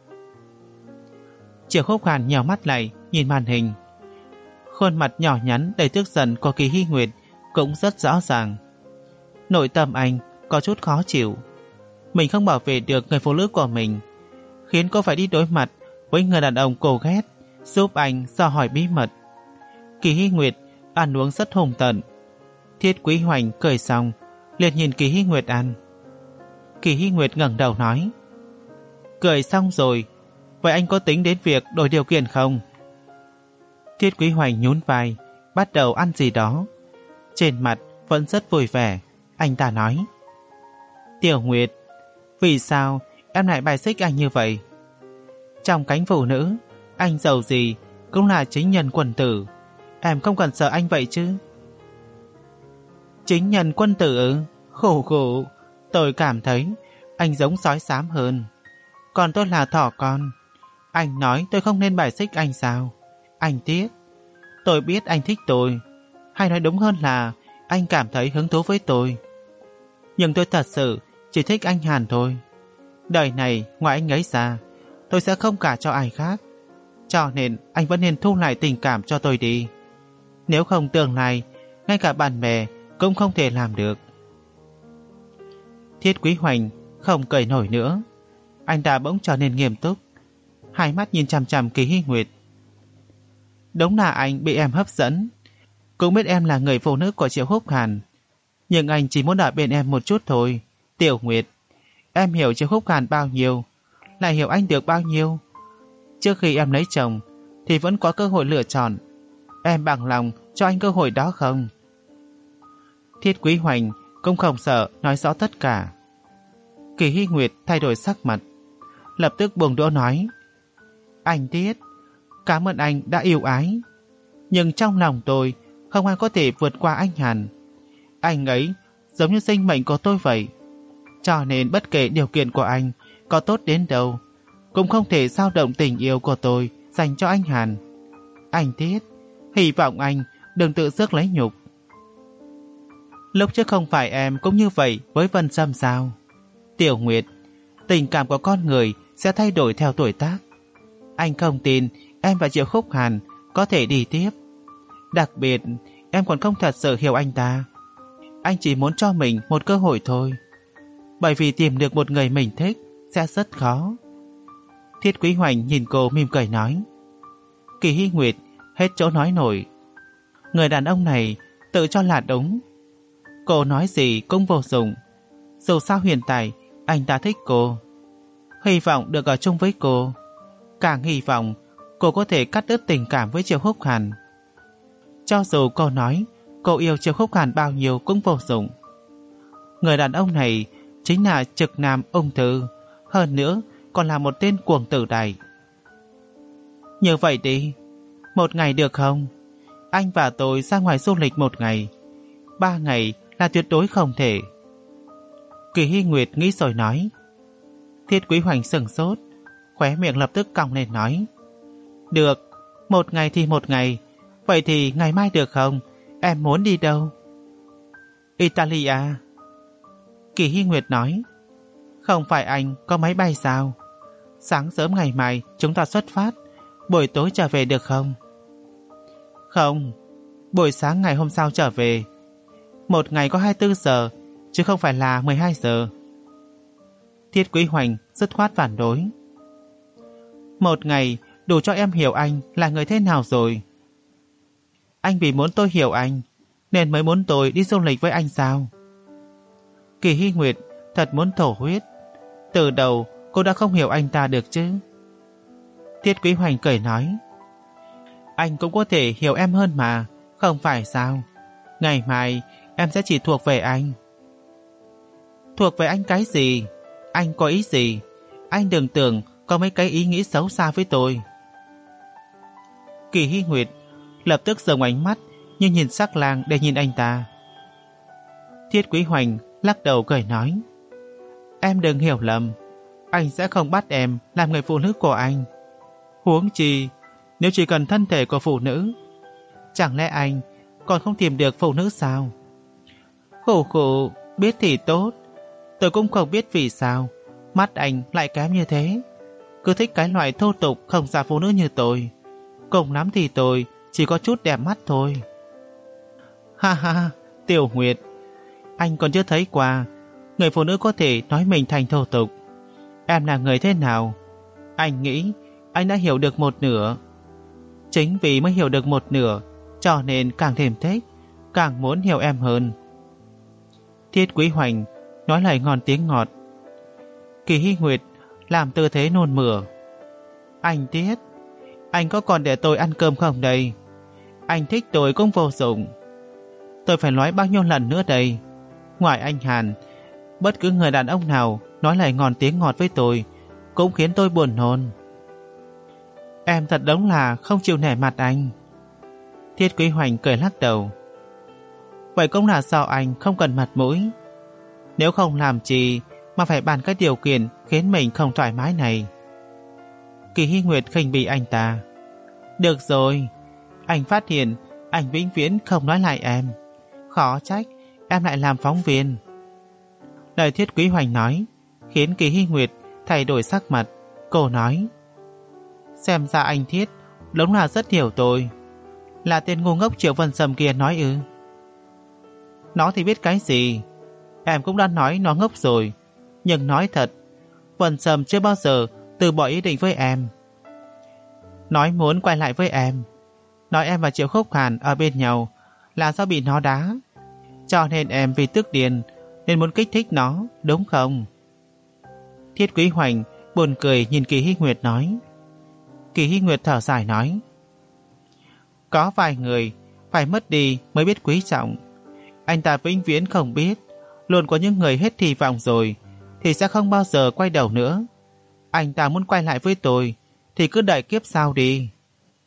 Triệu Húc Hàn nhào mắt lại nhìn màn hình. Khuôn mặt nhỏ nhắn đầy tức giận của Kỳ Hy Nguyệt cũng rất rõ ràng. Nội tâm anh có chút khó chịu. Mình không bảo vệ được người phụ nữ của mình, khiến cô phải đi đối mặt với người đàn ông cô ghét, giúp anh dò hỏi bí mật. Kỳ Hy Nguyệt ăn uống rất hùng tận. Thiết Quý Hoành cười xong liền nhìn Kỳ Hy Nguyệt ăn. Kỳ Hy Nguyệt ngẩng đầu nói. Cười xong rồi, vậy anh có tính đến việc đổi điều kiện không? Thiết Quý Hoành nhún vai, bắt đầu ăn gì đó. Trên mặt vẫn rất vui vẻ. Anh ta nói. Tiểu Nguyệt, vì sao em lại bài xích anh như vậy? Trong cánh phụ nữ, anh giàu gì cũng là chính nhân quân tử. Em không cần sợ anh vậy chứ? Chính nhân quân tử ư? Khổ khổ, tôi cảm thấy anh giống sói xám hơn. Còn tôi là thỏ con. Anh nói tôi không nên bài xích anh sao? Anh Tiết, tôi biết anh thích tôi, hay nói đúng hơn là anh cảm thấy hứng thú với tôi. Nhưng tôi thật sự chỉ thích anh Hàn thôi. Đời này ngoài anh ấy ra, tôi sẽ không cả cho ai khác. Cho nên anh vẫn nên thu lại tình cảm cho tôi đi. Nếu không tương lai, ngay cả bạn bè cũng không thể làm được. Thiết Quý Hoành không cười nổi nữa. Anh ta bỗng trở nên nghiêm túc, hai mắt nhìn chằm chằm Kỳ Hy Nguyệt. Đúng là anh bị em hấp dẫn, cũng biết em là người phụ nữ của Triệu Húc Hàn, nhưng anh chỉ muốn ở bên em một chút thôi. Tiểu Nguyệt, em hiểu Triệu Húc Hàn bao nhiêu, lại hiểu anh được bao nhiêu. Trước khi em lấy chồng thì vẫn có cơ hội lựa chọn. Em bằng lòng cho anh cơ hội đó không? Thiết Quý Hoành cũng không sợ nói rõ tất cả. Kỳ Hy Nguyệt thay đổi sắc mặt, lập tức buông đũa nói. Anh Tiết, Cảm ơn anh đã yêu ái. Nhưng trong lòng tôi không ai có thể vượt qua anh Hàn. Anh ấy giống như sinh mệnh của tôi vậy. Cho nên bất kể điều kiện của anh có tốt đến đâu cũng không thể dao động tình yêu của tôi dành cho anh Hàn. Anh Thiết, hy vọng anh đừng tự rước lấy nhục. Lúc trước không phải em cũng như vậy với Vân Sâm sao? Tiểu Nguyệt, tình cảm của con người sẽ thay đổi theo tuổi tác. Anh không tin em và Triệu Khúc Hàn có thể đi tiếp. Đặc biệt, em còn không thật sự hiểu anh ta. Anh chỉ muốn cho mình một cơ hội thôi. Bởi vì tìm được một người mình thích sẽ rất khó. Thiết Quý Hoành nhìn cô mỉm cười nói. Kỳ Hy Nguyệt hết chỗ nói nổi. Người đàn ông này tự cho là đúng. Cô nói gì cũng vô dụng. Dù sao hiện tại anh ta thích cô, hy vọng được ở chung với cô. Càng hy vọng cô có thể cắt đứt tình cảm với Triệu Khúc Hàn. Cho dù cô nói cô yêu Triệu Khúc Hàn bao nhiêu cũng vô dụng. Người đàn ông này chính là trực nam ung thư, hơn nữa còn là một tên cuồng tử đại. Như vậy đi, một ngày được không? Anh và tôi ra ngoài du lịch một ngày. Ba ngày là tuyệt đối không thể. Kỳ Hy Nguyệt nghĩ rồi nói. Thiết Quý Hoành sừng sốt, khóe miệng lập tức cong lên nói. Được, một ngày thì một ngày. Vậy thì ngày mai được không? Em muốn đi đâu? Italia. Kỳ Hy Nguyệt nói. Không phải anh có máy bay sao? Sáng sớm ngày mai chúng ta xuất phát, buổi tối trở về được không? Không, buổi sáng ngày hôm sau trở về. Một ngày có hai mươi bốn giờ, chứ không phải là mười hai giờ. Thiết Quý Hoành dứt khoát phản đối. Một ngày đủ cho em hiểu anh là người thế nào rồi. Anh vì muốn tôi hiểu anh nên mới muốn tôi đi du lịch với anh sao? Kỳ Hy Nguyệt thật muốn thổ huyết. Từ đầu cô đã không hiểu anh ta được chứ. Thiết Quý Hoành cười nói. Anh cũng có thể hiểu em hơn mà, không phải sao? Ngày mai em sẽ chỉ thuộc về anh. Thuộc về anh cái gì? Anh có ý gì? Anh đừng tưởng có mấy cái ý nghĩ xấu xa với tôi. Kỳ Hy Nguyệt lập tức dùng ánh mắt như nhìn sắc lang để nhìn anh ta. Thiết Quý Hoành lắc đầu cười nói. Em đừng hiểu lầm, anh sẽ không bắt em làm người phụ nữ của anh. Huống chi, nếu chỉ cần thân thể của phụ nữ, chẳng lẽ anh còn không tìm được phụ nữ sao? Khổ khổ, biết thì tốt. Tôi cũng không biết vì sao mắt anh lại kém như thế. Cứ thích cái loại thô tục không ra phụ nữ như tôi. Cùng lắm thì tôi chỉ có chút đẹp mắt thôi. Ha ha, Tiểu Nguyệt, anh còn chưa thấy qua người phụ nữ có thể nói mình thành thô tục. Em là người thế nào? Anh nghĩ anh đã hiểu được một nửa. Chính vì mới hiểu được một nửa, cho nên càng thêm thích, càng muốn hiểu em hơn. Thiết Quý Hoành nói lời ngon tiếng ngọt. Kỳ Hy Nguyệt làm tư thế nôn mửa. Anh Tiết, anh có còn để tôi ăn cơm không đây? Anh thích tôi cũng vô dụng. Tôi phải nói bao nhiêu lần nữa đây? Ngoài anh Hàn, bất cứ người đàn ông nào nói lời ngon tiếng ngọt với tôi cũng khiến tôi buồn nôn. Em thật đúng là không chịu nể mặt anh. Thiết Quý Hoành cười lắc đầu. Vậy cũng là do anh không cần mặt mũi. Nếu không làm gì mà phải bàn cái điều kiện khiến mình không thoải mái này. Kỳ Hy Nguyệt khinh bỉ anh ta. Được rồi, anh phát hiện anh vĩnh viễn không nói lại em. Khó trách em lại làm phóng viên. Lời Thiết Quý Hoành nói khiến Kỳ Hy Nguyệt thay đổi sắc mặt. Cô nói. Xem ra anh Thiết đúng là rất hiểu tôi. Là tên ngu ngốc Triệu Vân Sâm kia nói ư? Nó thì biết cái gì? Em cũng đã nói nó ngốc rồi. Nhưng nói thật, Vân Sâm chưa bao giờ từ bỏ ý định với em. Nói muốn quay lại với em, nói em và Triệu Khúc Hàn ở bên nhau là do bị nó đá. Cho nên em vì tức điên nên muốn kích thích nó, đúng không? Thiết Quý Hoành buồn cười nhìn Kỳ Hy Nguyệt nói. Kỳ Hy Nguyệt thở dài nói. Có vài người phải mất đi mới biết quý trọng. Anh ta vĩnh viễn không biết, luôn có những người hết hy vọng rồi thì sẽ không bao giờ quay đầu nữa. Anh ta muốn quay lại với tôi thì cứ đợi kiếp sau đi.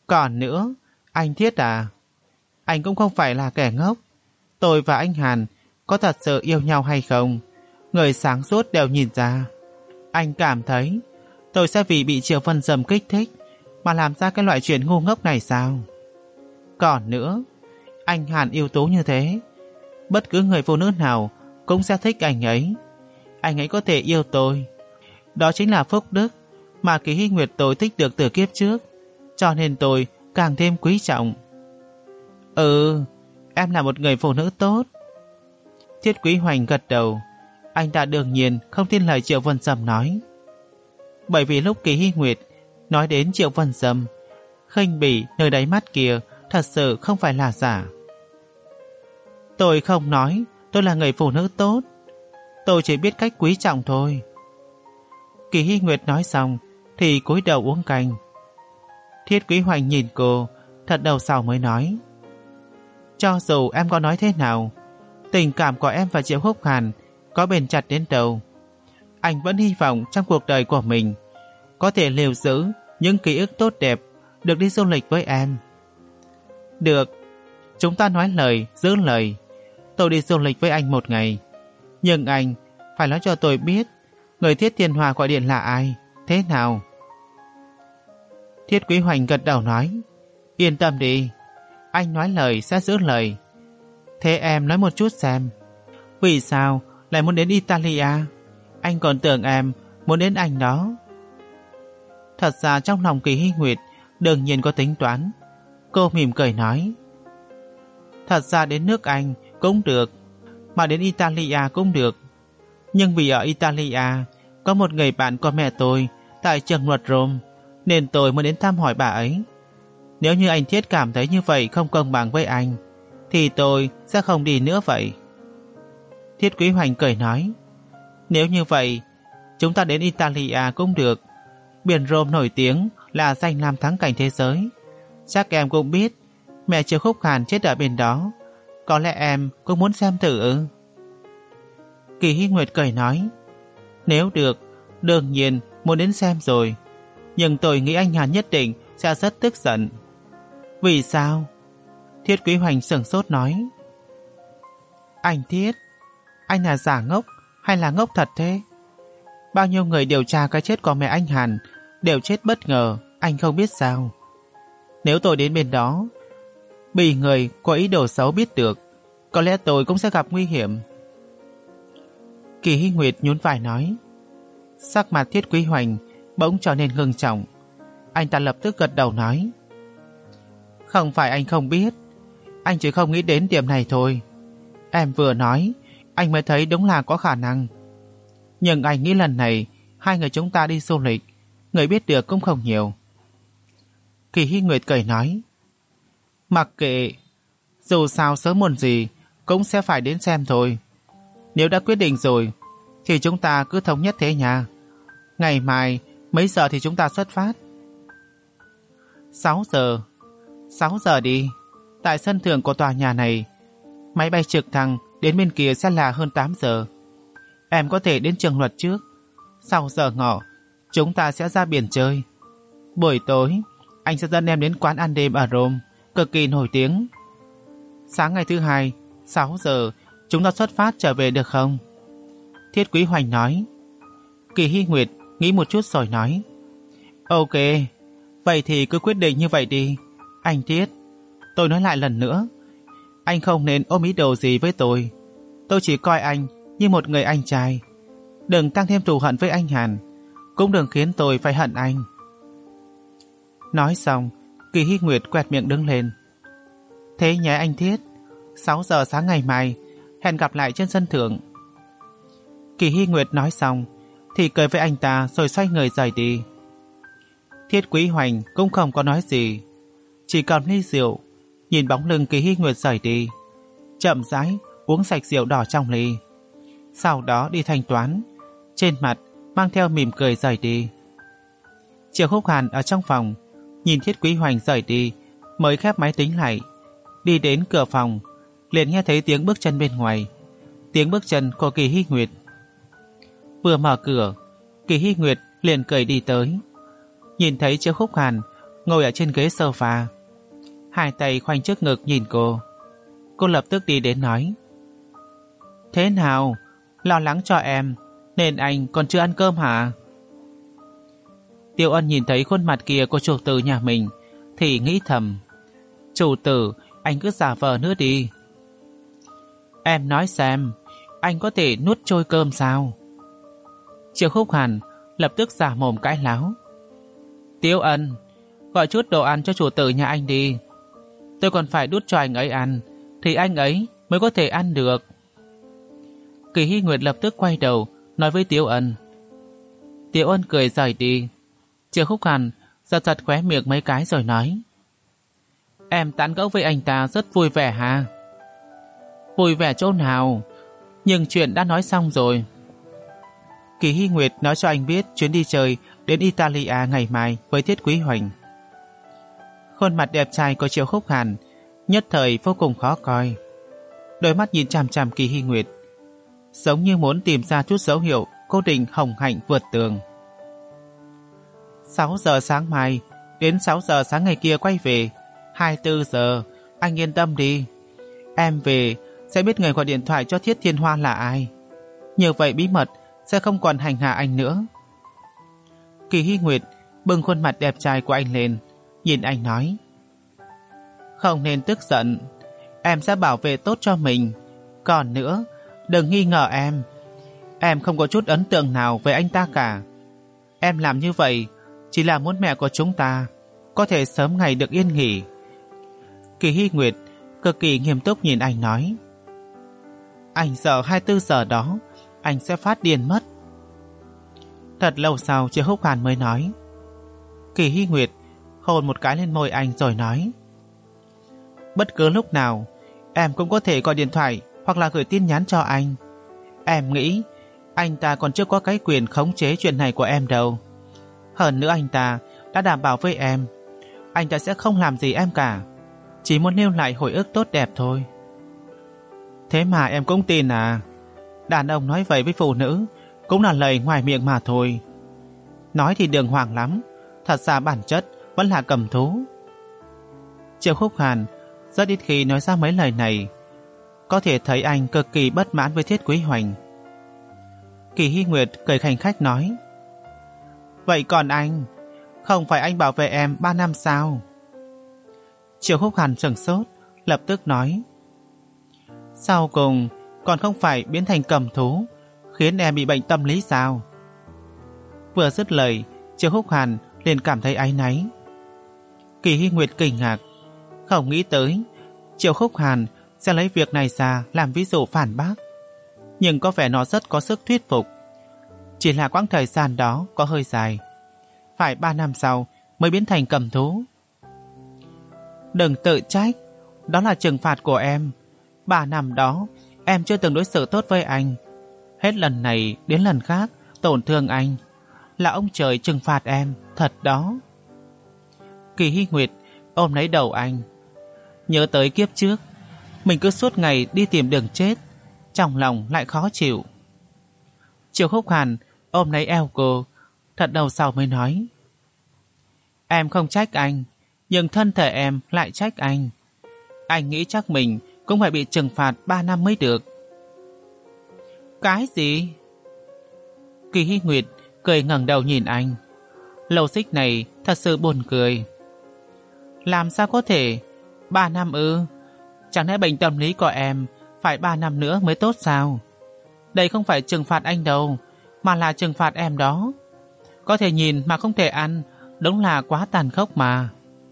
Còn nữa, anh Thiết à, anh cũng không phải là kẻ ngốc. Tôi và anh Hàn có thật sự yêu nhau hay không, người sáng suốt đều nhìn ra. Anh cảm thấy tôi sẽ vì bị Triệu Vân Dâm kích thích mà làm ra cái loại chuyện ngu ngốc này sao? Còn nữa, anh Hàn ưu tú như thế, bất cứ người phụ nữ nào cũng sẽ thích anh ấy. Anh ấy có thể yêu tôi, đó chính là phúc đức mà Kỳ Hy Nguyệt tôi tích được từ kiếp trước, cho nên tôi càng thêm quý trọng. Ừ, em là một người phụ nữ tốt. Thiết Quý Hoành gật đầu. Anh ta đương nhiên không tin lời Triệu Vân Dâm nói, bởi vì lúc Kỳ Hy Nguyệt nói đến Triệu Vân Dâm, khinh bỉ nơi đáy mắt kia thật sự không phải là giả. Tôi không nói tôi là người phụ nữ tốt, tôi chỉ biết cách quý trọng thôi. Kỳ Hy Nguyệt nói xong thì cúi đầu uống canh. Thiết Quý Hoành nhìn cô thật đầu sau mới nói, cho dù em có nói thế nào, tình cảm của em và Triệu Húc Hàn có bền chặt đến đâu, anh vẫn hy vọng trong cuộc đời của mình có thể lưu giữ những ký ức tốt đẹp, được đi du lịch với em. Được, chúng ta nói lời giữ lời. Tôi đi du lịch với anh một ngày, nhưng anh phải nói cho tôi biết người Thiết Thiên Hòa gọi điện là ai, thế nào? Thiết Quý Hoành gật đầu nói, yên tâm đi, anh nói lời sẽ giữ lời. Thế em nói một chút xem, vì sao lại muốn đến Italia? Anh còn tưởng em muốn đến Anh đó. Thật ra trong lòng Kỳ Hy Nguyệt đương nhiên có tính toán. Cô mỉm cười nói, thật ra đến nước Anh cũng được, mà đến Italia cũng được. Nhưng vì ở Italia có một người bạn của mẹ tôi tại trường luật Rome, nên tôi muốn đến thăm hỏi bà ấy. Nếu như anh Thiết cảm thấy như vậy không công bằng với anh, thì tôi sẽ không đi nữa vậy. Thiết Quý Hoành cười nói, nếu như vậy, chúng ta đến Italia cũng được. Biển Rome nổi tiếng là danh lam thắng cảnh thế giới. Chắc em cũng biết mẹ Triệu Khúc Hàn chết ở bên đó. Có lẽ em cũng muốn xem thử ư? Kỳ Hy Nguyệt cười nói, nếu được, đương nhiên muốn đến xem rồi. Nhưng tôi nghĩ anh Hàn nhất định sẽ rất tức giận. Vì sao? Thiết Quý Hoành sửng sốt nói, anh Thiết, anh là giả ngốc hay là ngốc thật thế? Bao nhiêu người điều tra cái chết của mẹ anh Hàn đều chết bất ngờ, anh không biết sao? Nếu tôi đến bên đó bị người có ý đồ xấu biết được, có lẽ tôi cũng sẽ gặp nguy hiểm. Kỳ Hy Nguyệt nhún vai nói. Sắc mặt Thiết Quý Hoành bỗng trở nên ngưng trọng. Anh ta lập tức gật đầu nói, không phải anh không biết, anh chỉ không nghĩ đến điểm này thôi. Em vừa nói, anh mới thấy đúng là có khả năng. Nhưng anh nghĩ lần này hai người chúng ta đi du lịch, người biết được cũng không nhiều. Kỳ Hy Nguyệt cười nói, mặc kệ, dù sao sớm muộn gì cũng sẽ phải đến xem thôi. Nếu đã quyết định rồi thì chúng ta cứ thống nhất thế nha. Ngày mai mấy giờ thì chúng ta xuất phát? Sáu giờ. Sáu giờ đi. Tại sân thượng của tòa nhà này, máy bay trực thăng đến bên kia sẽ là hơn tám giờ. Em có thể đến trường luật trước. Sau giờ ngọ chúng ta sẽ ra biển chơi. Buổi tối anh sẽ dẫn em đến quán ăn đêm ở Rome, cực kỳ nổi tiếng. Sáng ngày thứ hai, sáu giờ chúng ta xuất phát trở về được không? Thiết Quý Hoành nói. Kỳ Hy Nguyệt nghĩ một chút rồi nói, ok, vậy thì cứ quyết định như vậy đi. Anh Thiết, tôi nói lại lần nữa, anh không nên ôm ý đồ gì với tôi. Tôi chỉ coi anh như một người anh trai. Đừng tăng thêm thù hận với anh Hàn, cũng đừng khiến tôi phải hận anh. Nói xong, Kỳ Hy Nguyệt quẹt miệng đứng lên. Thế nhé anh Thiết, sáu giờ sáng ngày mai hẹn gặp lại trên sân thượng. Kỳ Hy Nguyệt nói xong thì cười với anh ta rồi xoay người rời đi. Thiết Quý Hoành cũng không có nói gì, chỉ cầm ly rượu, nhìn bóng lưng Kỳ Hy Nguyệt rời đi, chậm rãi uống sạch rượu đỏ trong ly, sau đó đi thanh toán, trên mặt mang theo mỉm cười rời đi. Triệu Húc Hàn ở trong phòng nhìn Thiết Quý Hoành rời đi mới khép máy tính lại. Đi đến cửa phòng liền nghe thấy tiếng bước chân bên ngoài, tiếng bước chân của Kỳ Hy Nguyệt. Vừa mở cửa, Kỳ Hy Nguyệt liền cười đi tới. Nhìn thấy Triệu Húc Hàn ngồi ở trên ghế sofa, hai tay khoanh trước ngực nhìn cô. Cô lập tức đi đến nói: Thế nào? Lo lắng cho em nên anh còn chưa ăn cơm hả? Tiêu Ân nhìn thấy khuôn mặt kia của chủ tử nhà mình thì nghĩ thầm: Chủ tử, anh cứ giả vờ nữa đi. Em nói xem, anh có thể nuốt trôi cơm sao? Triệu Khúc Hàn lập tức giả mồm cãi láo: Tiêu Ân, gọi chút đồ ăn cho chủ tử nhà anh đi. Tôi còn phải đút cho anh ấy ăn thì anh ấy mới có thể ăn được. Kỳ Hy Nguyệt lập tức quay đầu nói với Tiêu Ân. Tiêu Ân cười rời đi. Triệu Khúc Hàn giật giật khóe miệng mấy cái rồi nói: Em tán gẫu với anh ta rất vui vẻ hả? Vui vẻ chỗ nào? Nhưng chuyện đã nói xong rồi. Kỳ Hy Nguyệt nói cho anh biết chuyến đi chơi đến Italia ngày mai với Thiết Quý Hoành. Khuôn mặt đẹp trai của Triệu Khúc Hàn nhất thời vô cùng khó coi. Đôi mắt nhìn chằm chằm Kỳ Hy Nguyệt, giống như muốn tìm ra chút dấu hiệu cô định hồng hạnh vượt tường. Sáu giờ sáng mai đến sáu giờ sáng ngày kia quay về. Hai mươi tư giờ, anh yên tâm đi. Em về sẽ biết người gọi điện thoại cho Thiết Thiên Hoa là ai. Như vậy bí mật sẽ không còn hành hạ anh nữa. Kỳ Hy Nguyệt bưng khuôn mặt đẹp trai của anh lên, nhìn anh nói: Không nên tức giận, em sẽ bảo vệ tốt cho mình. Còn nữa, đừng nghi ngờ em. Em không có chút ấn tượng nào với anh ta cả. Em làm như vậy chỉ là muốn mẹ của chúng ta có thể sớm ngày được yên nghỉ. Kỳ Hy Nguyệt cực kỳ nghiêm túc nhìn anh nói: Anh sợ hai mươi tư giờ đó anh sẽ phát điên mất. Thật lâu sau Triệu Khúc Hàn mới nói. Kỳ Hy Nguyệt hôn một cái lên môi anh rồi nói: Bất cứ lúc nào em cũng có thể gọi điện thoại hoặc là gửi tin nhắn cho anh. Em nghĩ anh ta còn chưa có cái quyền khống chế chuyện này của em đâu. Hơn nữa anh ta đã đảm bảo với em, anh ta sẽ không làm gì em cả, chỉ muốn nêu lại hồi ức tốt đẹp thôi. Thế mà em cũng tin à? Đàn ông nói vậy với phụ nữ cũng là lời ngoài miệng mà thôi. Nói thì đường hoàng lắm, thật ra bản chất vẫn là cầm thú. Triệu Khúc Hàn rất ít khi nói ra mấy lời này, có thể thấy anh cực kỳ bất mãn với Thiết Quý Hoành. Kỳ Hy Nguyệt cười khanh khách nói: Vậy còn anh, không phải anh bảo vệ em ba năm sao? Triệu Khúc Hàn sửng sốt, lập tức nói: Sau cùng còn không phải biến thành cầm thú, khiến em bị bệnh tâm lý sao? Vừa dứt lời, Triệu Khúc Hàn liền cảm thấy áy náy. Kỳ Hy Nguyệt kinh ngạc, không nghĩ tới Triệu Khúc Hàn sẽ lấy việc này ra làm ví dụ phản bác, nhưng có vẻ nó rất có sức thuyết phục. Chỉ là quãng thời gian đó có hơi dài, phải ba năm sau mới biến thành cầm thú. Đừng tự trách, đó là trừng phạt của em. Ba năm đó em chưa từng đối xử tốt với anh, hết lần này đến lần khác tổn thương anh, là ông trời trừng phạt em, thật đó. Kỳ Hy Nguyệt ôm lấy đầu anh, nhớ tới kiếp trước mình cứ suốt ngày đi tìm đường chết, trong lòng lại khó chịu. Triệu Khúc Hàn ôm lấy eo cô, thật đầu sau mới nói: Em không trách anh, nhưng thân thể em lại trách anh. Anh nghĩ chắc mình cũng phải bị trừng phạt ba năm mới được. Cái gì? Kỳ Hy Nguyệt cười ngẩng đầu nhìn anh. Lầu xích này thật sự buồn cười. Làm sao có thể? Ba năm ư? Chẳng lẽ bệnh tâm lý của em phải ba năm nữa mới tốt sao? Đây không phải trừng phạt anh đâu, mà là trừng phạt em đó. Có thể nhìn mà không thể ăn, đúng là quá tàn khốc mà.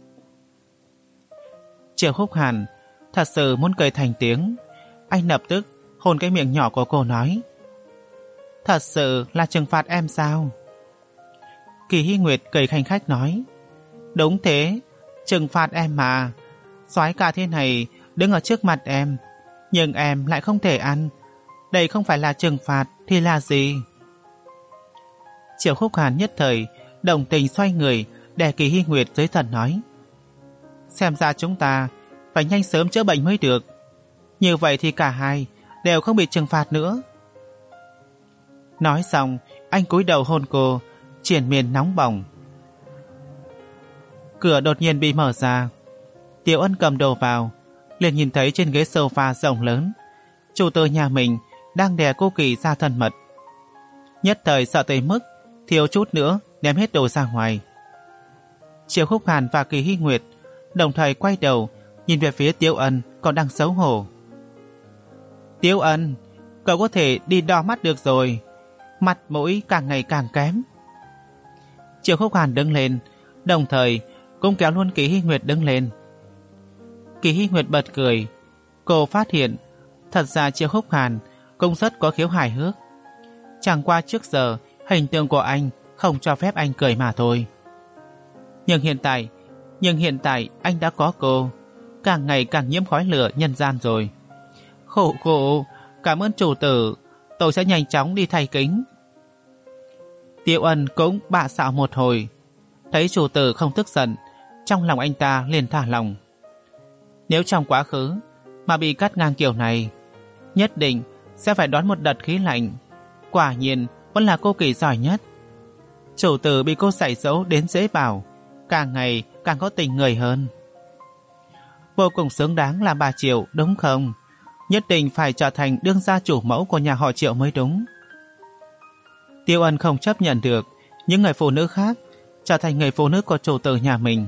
Triệu Khúc Hàn thật sự muốn cười thành tiếng. Anh lập tức hôn cái miệng nhỏ của cô nói: Thật sự là trừng phạt em sao? Kỳ Hy Nguyệt cười khanh khách nói: Đúng thế, trừng phạt em mà. Soái ca thế này đứng ở trước mặt em, nhưng em lại không thể ăn. Đây không phải là trừng phạt thì là gì? Triệu Khúc Hàn nhất thời đồng tình xoay người để Kỳ Hy Nguyệt dưới thần nói: Xem ra chúng ta phải nhanh sớm chữa bệnh mới được. Như vậy thì cả hai đều không bị trừng phạt nữa. Nói xong, anh cúi đầu hôn cô, triền miên nóng bỏng. Cửa đột nhiên bị mở ra. Tiểu Ân cầm đồ vào, liền nhìn thấy trên ghế sofa rộng lớn, chủ tử nhà mình đang đè cô Kỳ ra thân mật. Nhất thời sợ tới mức thiếu chút nữa ném hết đồ ra ngoài. Triệu Khúc Hàn và Kỳ Hy Nguyệt đồng thời quay đầu nhìn về phía Tiểu Ân còn đang xấu hổ. Tiểu Ân, cậu có thể đi đo mắt được rồi, mặt mũi càng ngày càng kém. Triệu Khúc Hàn đứng lên, đồng thời cũng kéo luôn Kỳ Hy Nguyệt đứng lên. Kỳ Hy Nguyệt bật cười, cô phát hiện thật ra Triệu Khúc Hàn cũng rất có khiếu hài hước. Chẳng qua trước giờ hình tượng của anh không cho phép anh cười mà thôi. Nhưng hiện tại, nhưng hiện tại anh đã có cô, càng ngày càng nhiễm khói lửa nhân gian rồi. Khổ khổ, cảm ơn chủ tử, tôi sẽ nhanh chóng đi thay kính. Tiểu Ân cũng bạ xạo một hồi, thấy chủ tử không tức giận, trong lòng anh ta liền thả lòng. Nếu trong quá khứ mà bị cắt ngang kiểu này, nhất định sẽ phải đón một đợt khí lạnh. Quả nhiên vẫn là cô Kỳ giỏi nhất. Chủ tử bị cô dạy dỗ đến dễ bảo, càng ngày càng có tình người hơn. Vô cùng xứng đáng làm bà Triệu đúng không? Nhất định phải trở thành đương gia chủ mẫu của nhà họ Triệu mới đúng. Tiêu Ân không chấp nhận được những người phụ nữ khác trở thành người phụ nữ của chủ tử nhà mình.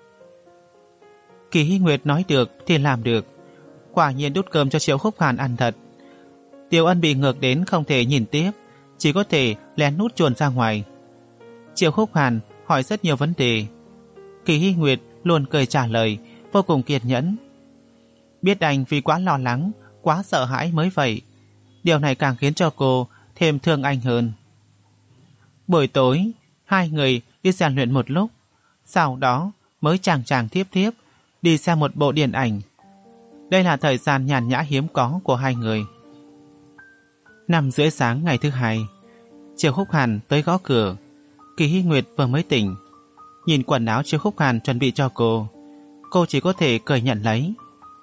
Kỳ Hy Nguyệt nói được thì làm được, quả nhiên đút cơm cho Triệu Khúc Hàn ăn thật. Tiêu Ân bị ngược đến không thể nhìn tiếp, chỉ có thể lén nút chuồn ra ngoài. Triệu Khúc Hàn hỏi rất nhiều vấn đề, Kỳ Hy Nguyệt luôn cười trả lời, vô cùng kiên nhẫn. Biết anh vì quá lo lắng, quá sợ hãi mới vậy, điều này càng khiến cho cô thêm thương anh hơn. Buổi tối, hai người đi rèn luyện một lúc, sau đó mới chàng chàng thiếp thiếp đi xem một bộ điện ảnh. Đây là thời gian nhàn nhã hiếm có của hai người. Năm rưỡi sáng ngày thứ hai, Triệu Khúc Hàn tới gõ cửa. Kỳ Hy Nguyệt vừa mới tỉnh, nhìn quần áo Triệu Khúc Hàn chuẩn bị cho cô, cô chỉ có thể cười nhận lấy.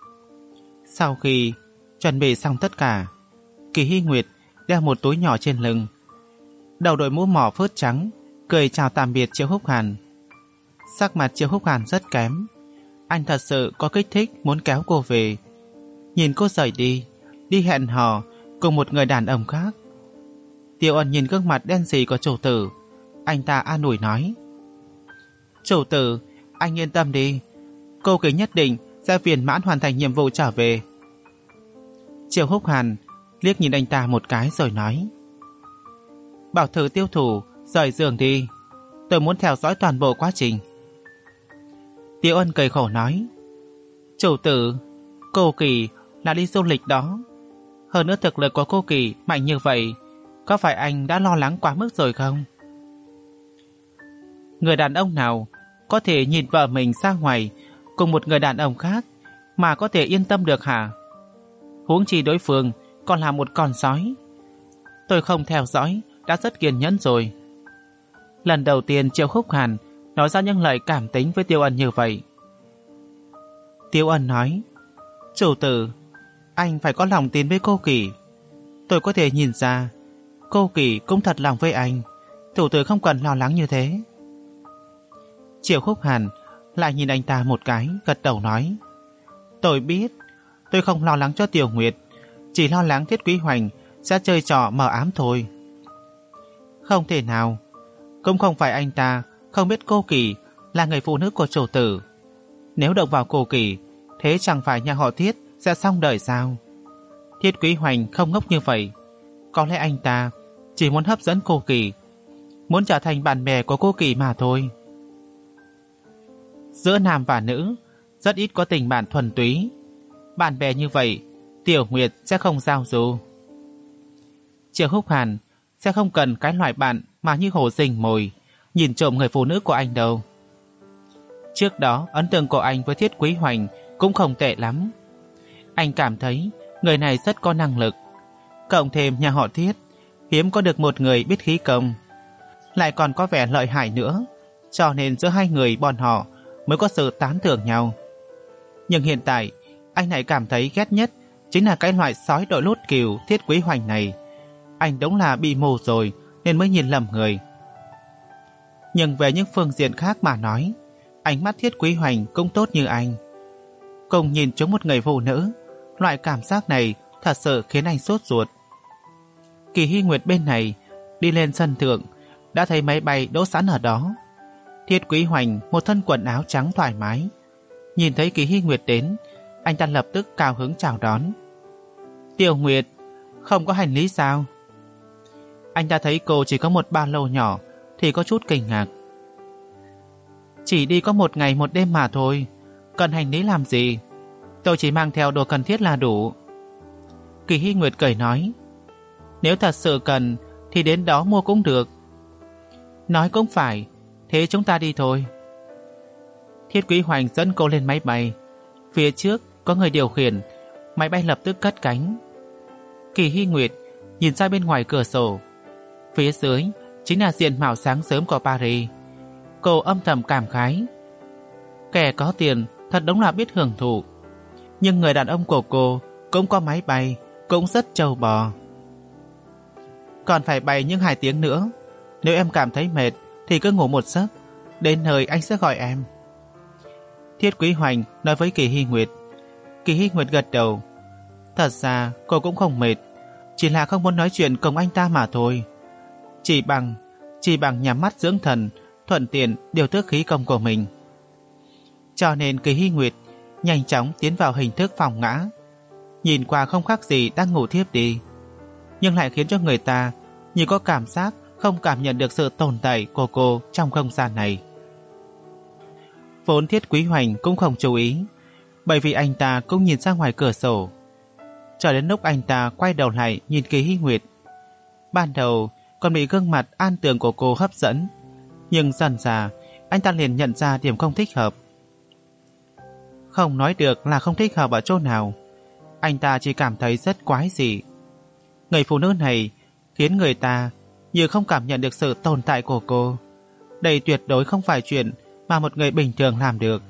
Sau khi chuẩn bị xong tất cả, Kỳ Hy Nguyệt đeo một túi nhỏ trên lưng, đầu đội mũ mỏ phớt trắng, cười chào tạm biệt Triệu Khúc Hàn. Sắc mặt Triệu Khúc Hàn rất kém, anh thật sự có kích thích muốn kéo cô về. Nhìn cô rời đi, đi hẹn hò cùng một người đàn ông khác. Tiểu Ân nhìn gương mặt đen sì của chủ tử, anh ta an ủi nói: Chủ tử, anh yên tâm đi, cô Kỳ nhất định sẽ viên mãn hoàn thành nhiệm vụ trở về. Triệu Khúc Hàn liếc nhìn anh ta một cái rồi nói: Bảo thử tiêu thủ rời giường đi, tôi muốn theo dõi toàn bộ quá trình. Tiểu Ân cười khổ nói: Chủ tử, cô Kỳ là đi du lịch đó, hơn nữa thực lực của cô Kỳ mạnh như vậy, có phải anh đã lo lắng quá mức rồi không? Người đàn ông nào có thể nhìn vợ mình ra ngoài cùng một người đàn ông khác mà có thể yên tâm được hả? Huống chi đối phương còn là một con sói. Tôi không theo dõi đã rất kiên nhẫn rồi. Lần đầu tiên Triệu Khúc Hàn nói ra những lời cảm tính với Tiêu Ân như vậy. Tiêu Ân nói: Chủ tử, anh phải có lòng tin với cô Kỳ. Tôi có thể nhìn ra cô Kỳ cũng thật lòng với anh, chủ tử không cần lo lắng như thế. Triệu Khúc Hàn lại nhìn anh ta một cái, gật đầu nói: Tôi biết, tôi không lo lắng cho Tiểu Nguyệt, chỉ lo lắng Thiết Quý Hoành sẽ chơi trò mờ ám thôi. Không thể nào, cũng không phải anh ta không biết cô Kỳ là người phụ nữ của chủ tử. Nếu động vào cô Kỳ, thế chẳng phải nhà họ Thiết sẽ xong đời sao? Thiết Quý Hoành không ngốc như vậy, có lẽ anh ta chỉ muốn hấp dẫn cô Kỳ, muốn trở thành bạn bè của cô Kỳ mà thôi. Giữa nam và nữ rất ít có tình bạn thuần túy, bạn bè như vậy Tiểu Nguyệt sẽ không giao du. Triệu Khúc Hàn sẽ không cần cái loại bạn mà như hổ rình mồi nhìn trộm người phụ nữ của anh đâu. Trước đó ấn tượng của anh với Thiết Quý Hoành cũng không tệ lắm. Anh cảm thấy người này rất có năng lực, cộng thêm nhà họ Thiết hiếm có được một người biết khí công, lại còn có vẻ lợi hại nữa, cho nên giữa hai người bọn họ mới có sự tán thưởng nhau. Nhưng hiện tại anh lại cảm thấy ghét nhất chính là cái loại sói đội lốt cừu Thiết Quý Hoành này. Anh đúng là bị mù rồi nên mới nhìn lầm người. Nhưng về những phương diện khác mà nói, Ánh mắt Thiết Quý Hoành cũng tốt như anh. Cùng nhìn chúng một người phụ nữ, loại cảm giác này thật sự khiến anh sốt ruột. Kỳ Hy Nguyệt bên này đi lên sân thượng, đã thấy máy bay đỗ sẵn ở đó. Thiết Quý Hoành một thân quần áo trắng thoải mái, nhìn thấy Kỳ Hy Nguyệt đến, anh ta lập tức cao hứng chào đón. Tiểu Nguyệt, không có hành lý sao? Anh ta thấy cô chỉ có một ba lô nhỏ thì có chút kinh ngạc. Chỉ đi có một ngày một đêm mà thôi, cần hành lý làm gì? Tôi chỉ mang theo đồ cần thiết là đủ. Kỳ Hy Nguyệt cười nói, nếu thật sự cần thì đến đó mua cũng được. Nói cũng phải, thế chúng ta đi thôi. Thiết Quý Hoành dẫn cô lên máy bay. Phía trước có người điều khiển, máy bay lập tức cất cánh. Kỳ Hy Nguyệt nhìn ra bên ngoài cửa sổ. Phía dưới chính là diện mạo sáng sớm của Paris. Cô âm thầm cảm khái, kẻ có tiền thật đúng là biết hưởng thụ. Nhưng người đàn ông của cô cũng có máy bay, cũng rất trâu bò. Còn phải bay những hai tiếng nữa. Nếu em cảm thấy mệt thì cứ ngủ một giấc, đến nơi anh sẽ gọi em. Thiết Quý Hoành nói với Kỳ Hy Nguyệt. Kỳ Hy Nguyệt gật đầu. Thật ra cô cũng không mệt, chỉ là không muốn nói chuyện cùng anh ta mà thôi. Chỉ bằng Chỉ bằng nhắm mắt dưỡng thần, thuận tiện điều tước khí công của mình. Cho nên Kỳ Hy Nguyệt nhanh chóng tiến vào hình thức phòng ngã. Nhìn qua không khác gì đang ngủ thiếp đi, nhưng lại khiến cho người ta như có cảm giác không cảm nhận được sự tồn tại của cô trong không gian này. Vốn Thiết Quý Hoành cũng không chú ý, bởi vì anh ta cũng nhìn ra ngoài cửa sổ. Cho đến lúc anh ta quay đầu lại nhìn Kỳ Hy Nguyệt, ban đầu còn bị gương mặt an tường của cô hấp dẫn, nhưng dần dà anh ta liền nhận ra điểm không thích hợp. Không nói được là không thích hợp ở chỗ nào, anh ta chỉ cảm thấy rất quái dị. Người phụ nữ này khiến người ta như không cảm nhận được sự tồn tại của cô. Đây tuyệt đối không phải chuyện mà một người bình thường làm được.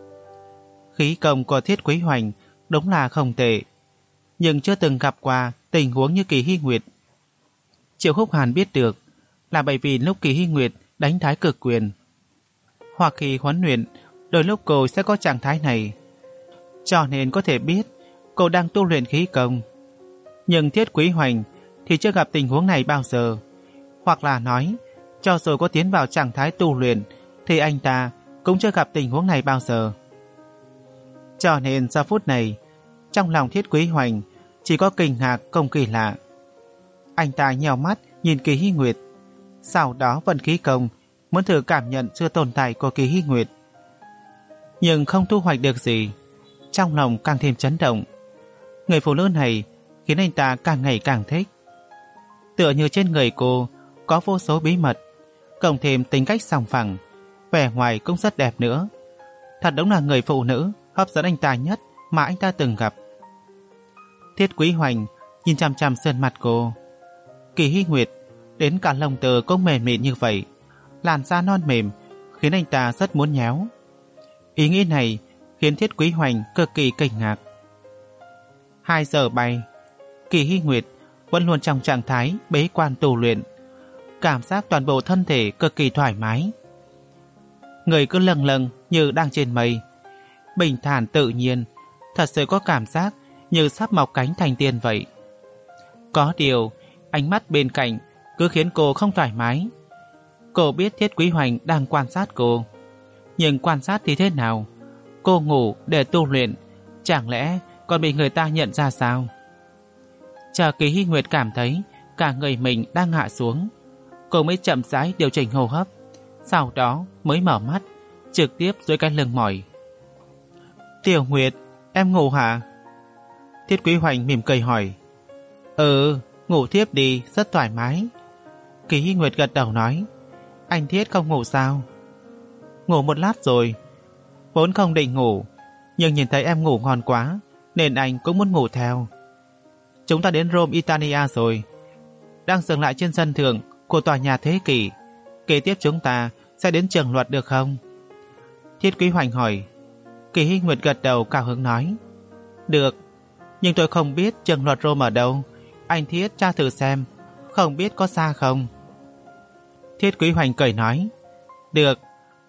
Khí công của Thiết Quý Hoành đúng là không tệ, nhưng chưa từng gặp qua tình huống như Kỳ Hy Nguyệt. Triệu Húc Hàn biết được là bởi vì lúc Kỳ Hy Nguyệt đánh thái cực quyền, hoặc khi huấn luyện, đôi lúc cô sẽ có trạng thái này, cho nên có thể biết cô đang tu luyện khí công. Nhưng Thiết Quý Hoành thì chưa gặp tình huống này bao giờ, hoặc là nói, cho dù có tiến vào trạng thái tu luyện thì anh ta cũng chưa gặp tình huống này bao giờ. Cho nên giờ phút này, trong lòng Thiết Quý Hoành chỉ có kinh ngạc không kỳ lạ. Anh ta nheo mắt nhìn Kỳ Hy Nguyệt, sau đó vận khí công, muốn thử cảm nhận sự tồn tại của Kỳ Hy Nguyệt. Nhưng không thu hoạch được gì, trong lòng càng thêm chấn động. Người phụ nữ này khiến anh ta càng ngày càng thích. Tựa như trên người cô có vô số bí mật, cộng thêm tính cách sòng phẳng, vẻ ngoài cũng rất đẹp nữa. Thật đúng là người phụ nữ hấp dẫn anh ta nhất mà anh ta từng gặp. Thiết Quý Hoành nhìn chằm chằm sơn mặt cô. Kỳ Hy Nguyệt đến cả lông tơ cũng mềm mịn như vậy, làn da non mềm khiến anh ta rất muốn nhéo. Ý nghĩ này khiến Thiết Quý Hoành cực kỳ kinh ngạc. Hai giờ bay, Kỳ Hy Nguyệt vẫn luôn trong trạng thái bế quan tu luyện, cảm giác toàn bộ thân thể cực kỳ thoải mái. Người cứ lâng lâng như đang trên mây, bình thản tự nhiên, thật sự có cảm giác như sắp mọc cánh thành tiên vậy. Có điều, ánh mắt bên cạnh cứ khiến cô không thoải mái. Cô biết Thiết Quý Hoành đang quan sát cô, nhưng quan sát thì thế nào? Cô ngủ để tu luyện, chẳng lẽ còn bị người ta nhận ra sao? Chờ Kỳ Hy Nguyệt cảm thấy cả người mình đang hạ xuống, cô mới chậm rãi điều chỉnh hô hấp, sau đó mới mở mắt, trực tiếp duỗi cái lưng mỏi. Tiểu Nguyệt, em ngủ hả? Thiết Quý Hoành mỉm cười hỏi. Ừ, ngủ tiếp đi, rất thoải mái. Kỳ Hy Nguyệt gật đầu nói. Anh Thiết không ngủ sao? Ngủ một lát rồi. Vốn không định ngủ, nhưng nhìn thấy em ngủ ngon quá nên anh cũng muốn ngủ theo. Chúng ta đến Rome, Italia rồi, đang dừng lại trên sân thượng của tòa nhà thế kỷ. Kế tiếp chúng ta sẽ đến trường luật được không? Thiết Quý Hoành hỏi. Kỳ Hy Nguyệt gật đầu cao hứng nói. Được, nhưng tôi không biết trường luật Rome ở đâu. Anh Thiết tra thử xem, không biết có xa không? Thiết Quý Hoành cười nói. Được,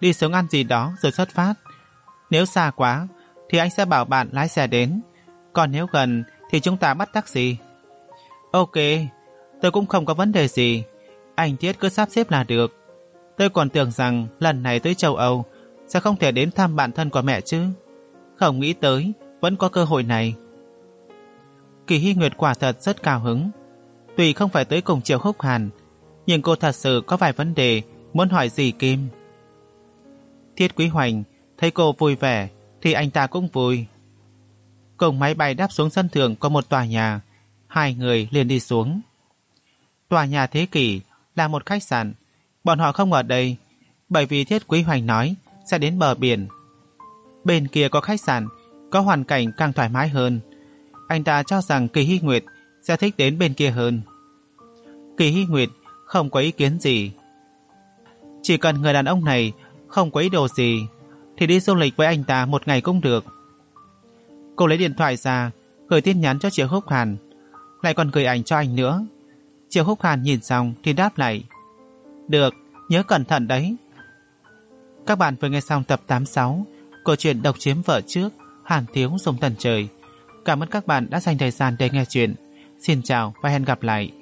đi xuống ăn gì đó rồi xuất phát. Nếu xa quá thì anh sẽ bảo bạn lái xe đến, còn nếu gần thì chúng ta bắt taxi. Ok, tôi cũng không có vấn đề gì. Anh Thiết cứ sắp xếp là được. Tôi còn tưởng rằng lần này tới châu Âu sẽ không thể đến thăm bạn thân của mẹ chứ. Không nghĩ tới vẫn có cơ hội này. Kỳ Hy Nguyệt quả thật rất cao hứng. Tuy không phải tới cùng Triệu Húc Hàn, nhưng cô thật sự có vài vấn đề muốn hỏi dì Kim. Thiết Quý Hoành thấy cô vui vẻ thì anh ta cũng vui. Cùng máy bay đáp xuống sân thượng của một tòa nhà, hai người liền đi xuống. Tòa nhà thế kỷ là một khách sạn. Bọn họ không ở đây bởi vì Thiết Quý Hoành nói sẽ đến bờ biển. Bên kia có khách sạn, có hoàn cảnh càng thoải mái hơn. Anh ta cho rằng Kỳ Hy Nguyệt sẽ thích đến bên kia hơn. Kỳ Hy Nguyệt không có ý kiến gì. Chỉ cần người đàn ông này không có ý đồ gì thì đi du lịch với anh ta một ngày cũng được. Cô lấy điện thoại ra, gửi tin nhắn cho Triệu Húc Hàn, lại còn gửi ảnh cho anh nữa. Triệu Húc Hàn nhìn xong thì đáp lại: Được, nhớ cẩn thận đấy. Các bạn vừa nghe xong tập tám mươi sáu của truyện Độc Chiếm Vợ Trước, Hàn Thiếu Dùng Tần Trời. Cảm ơn các bạn đã dành thời gian để nghe chuyện. Xin chào và hẹn gặp lại.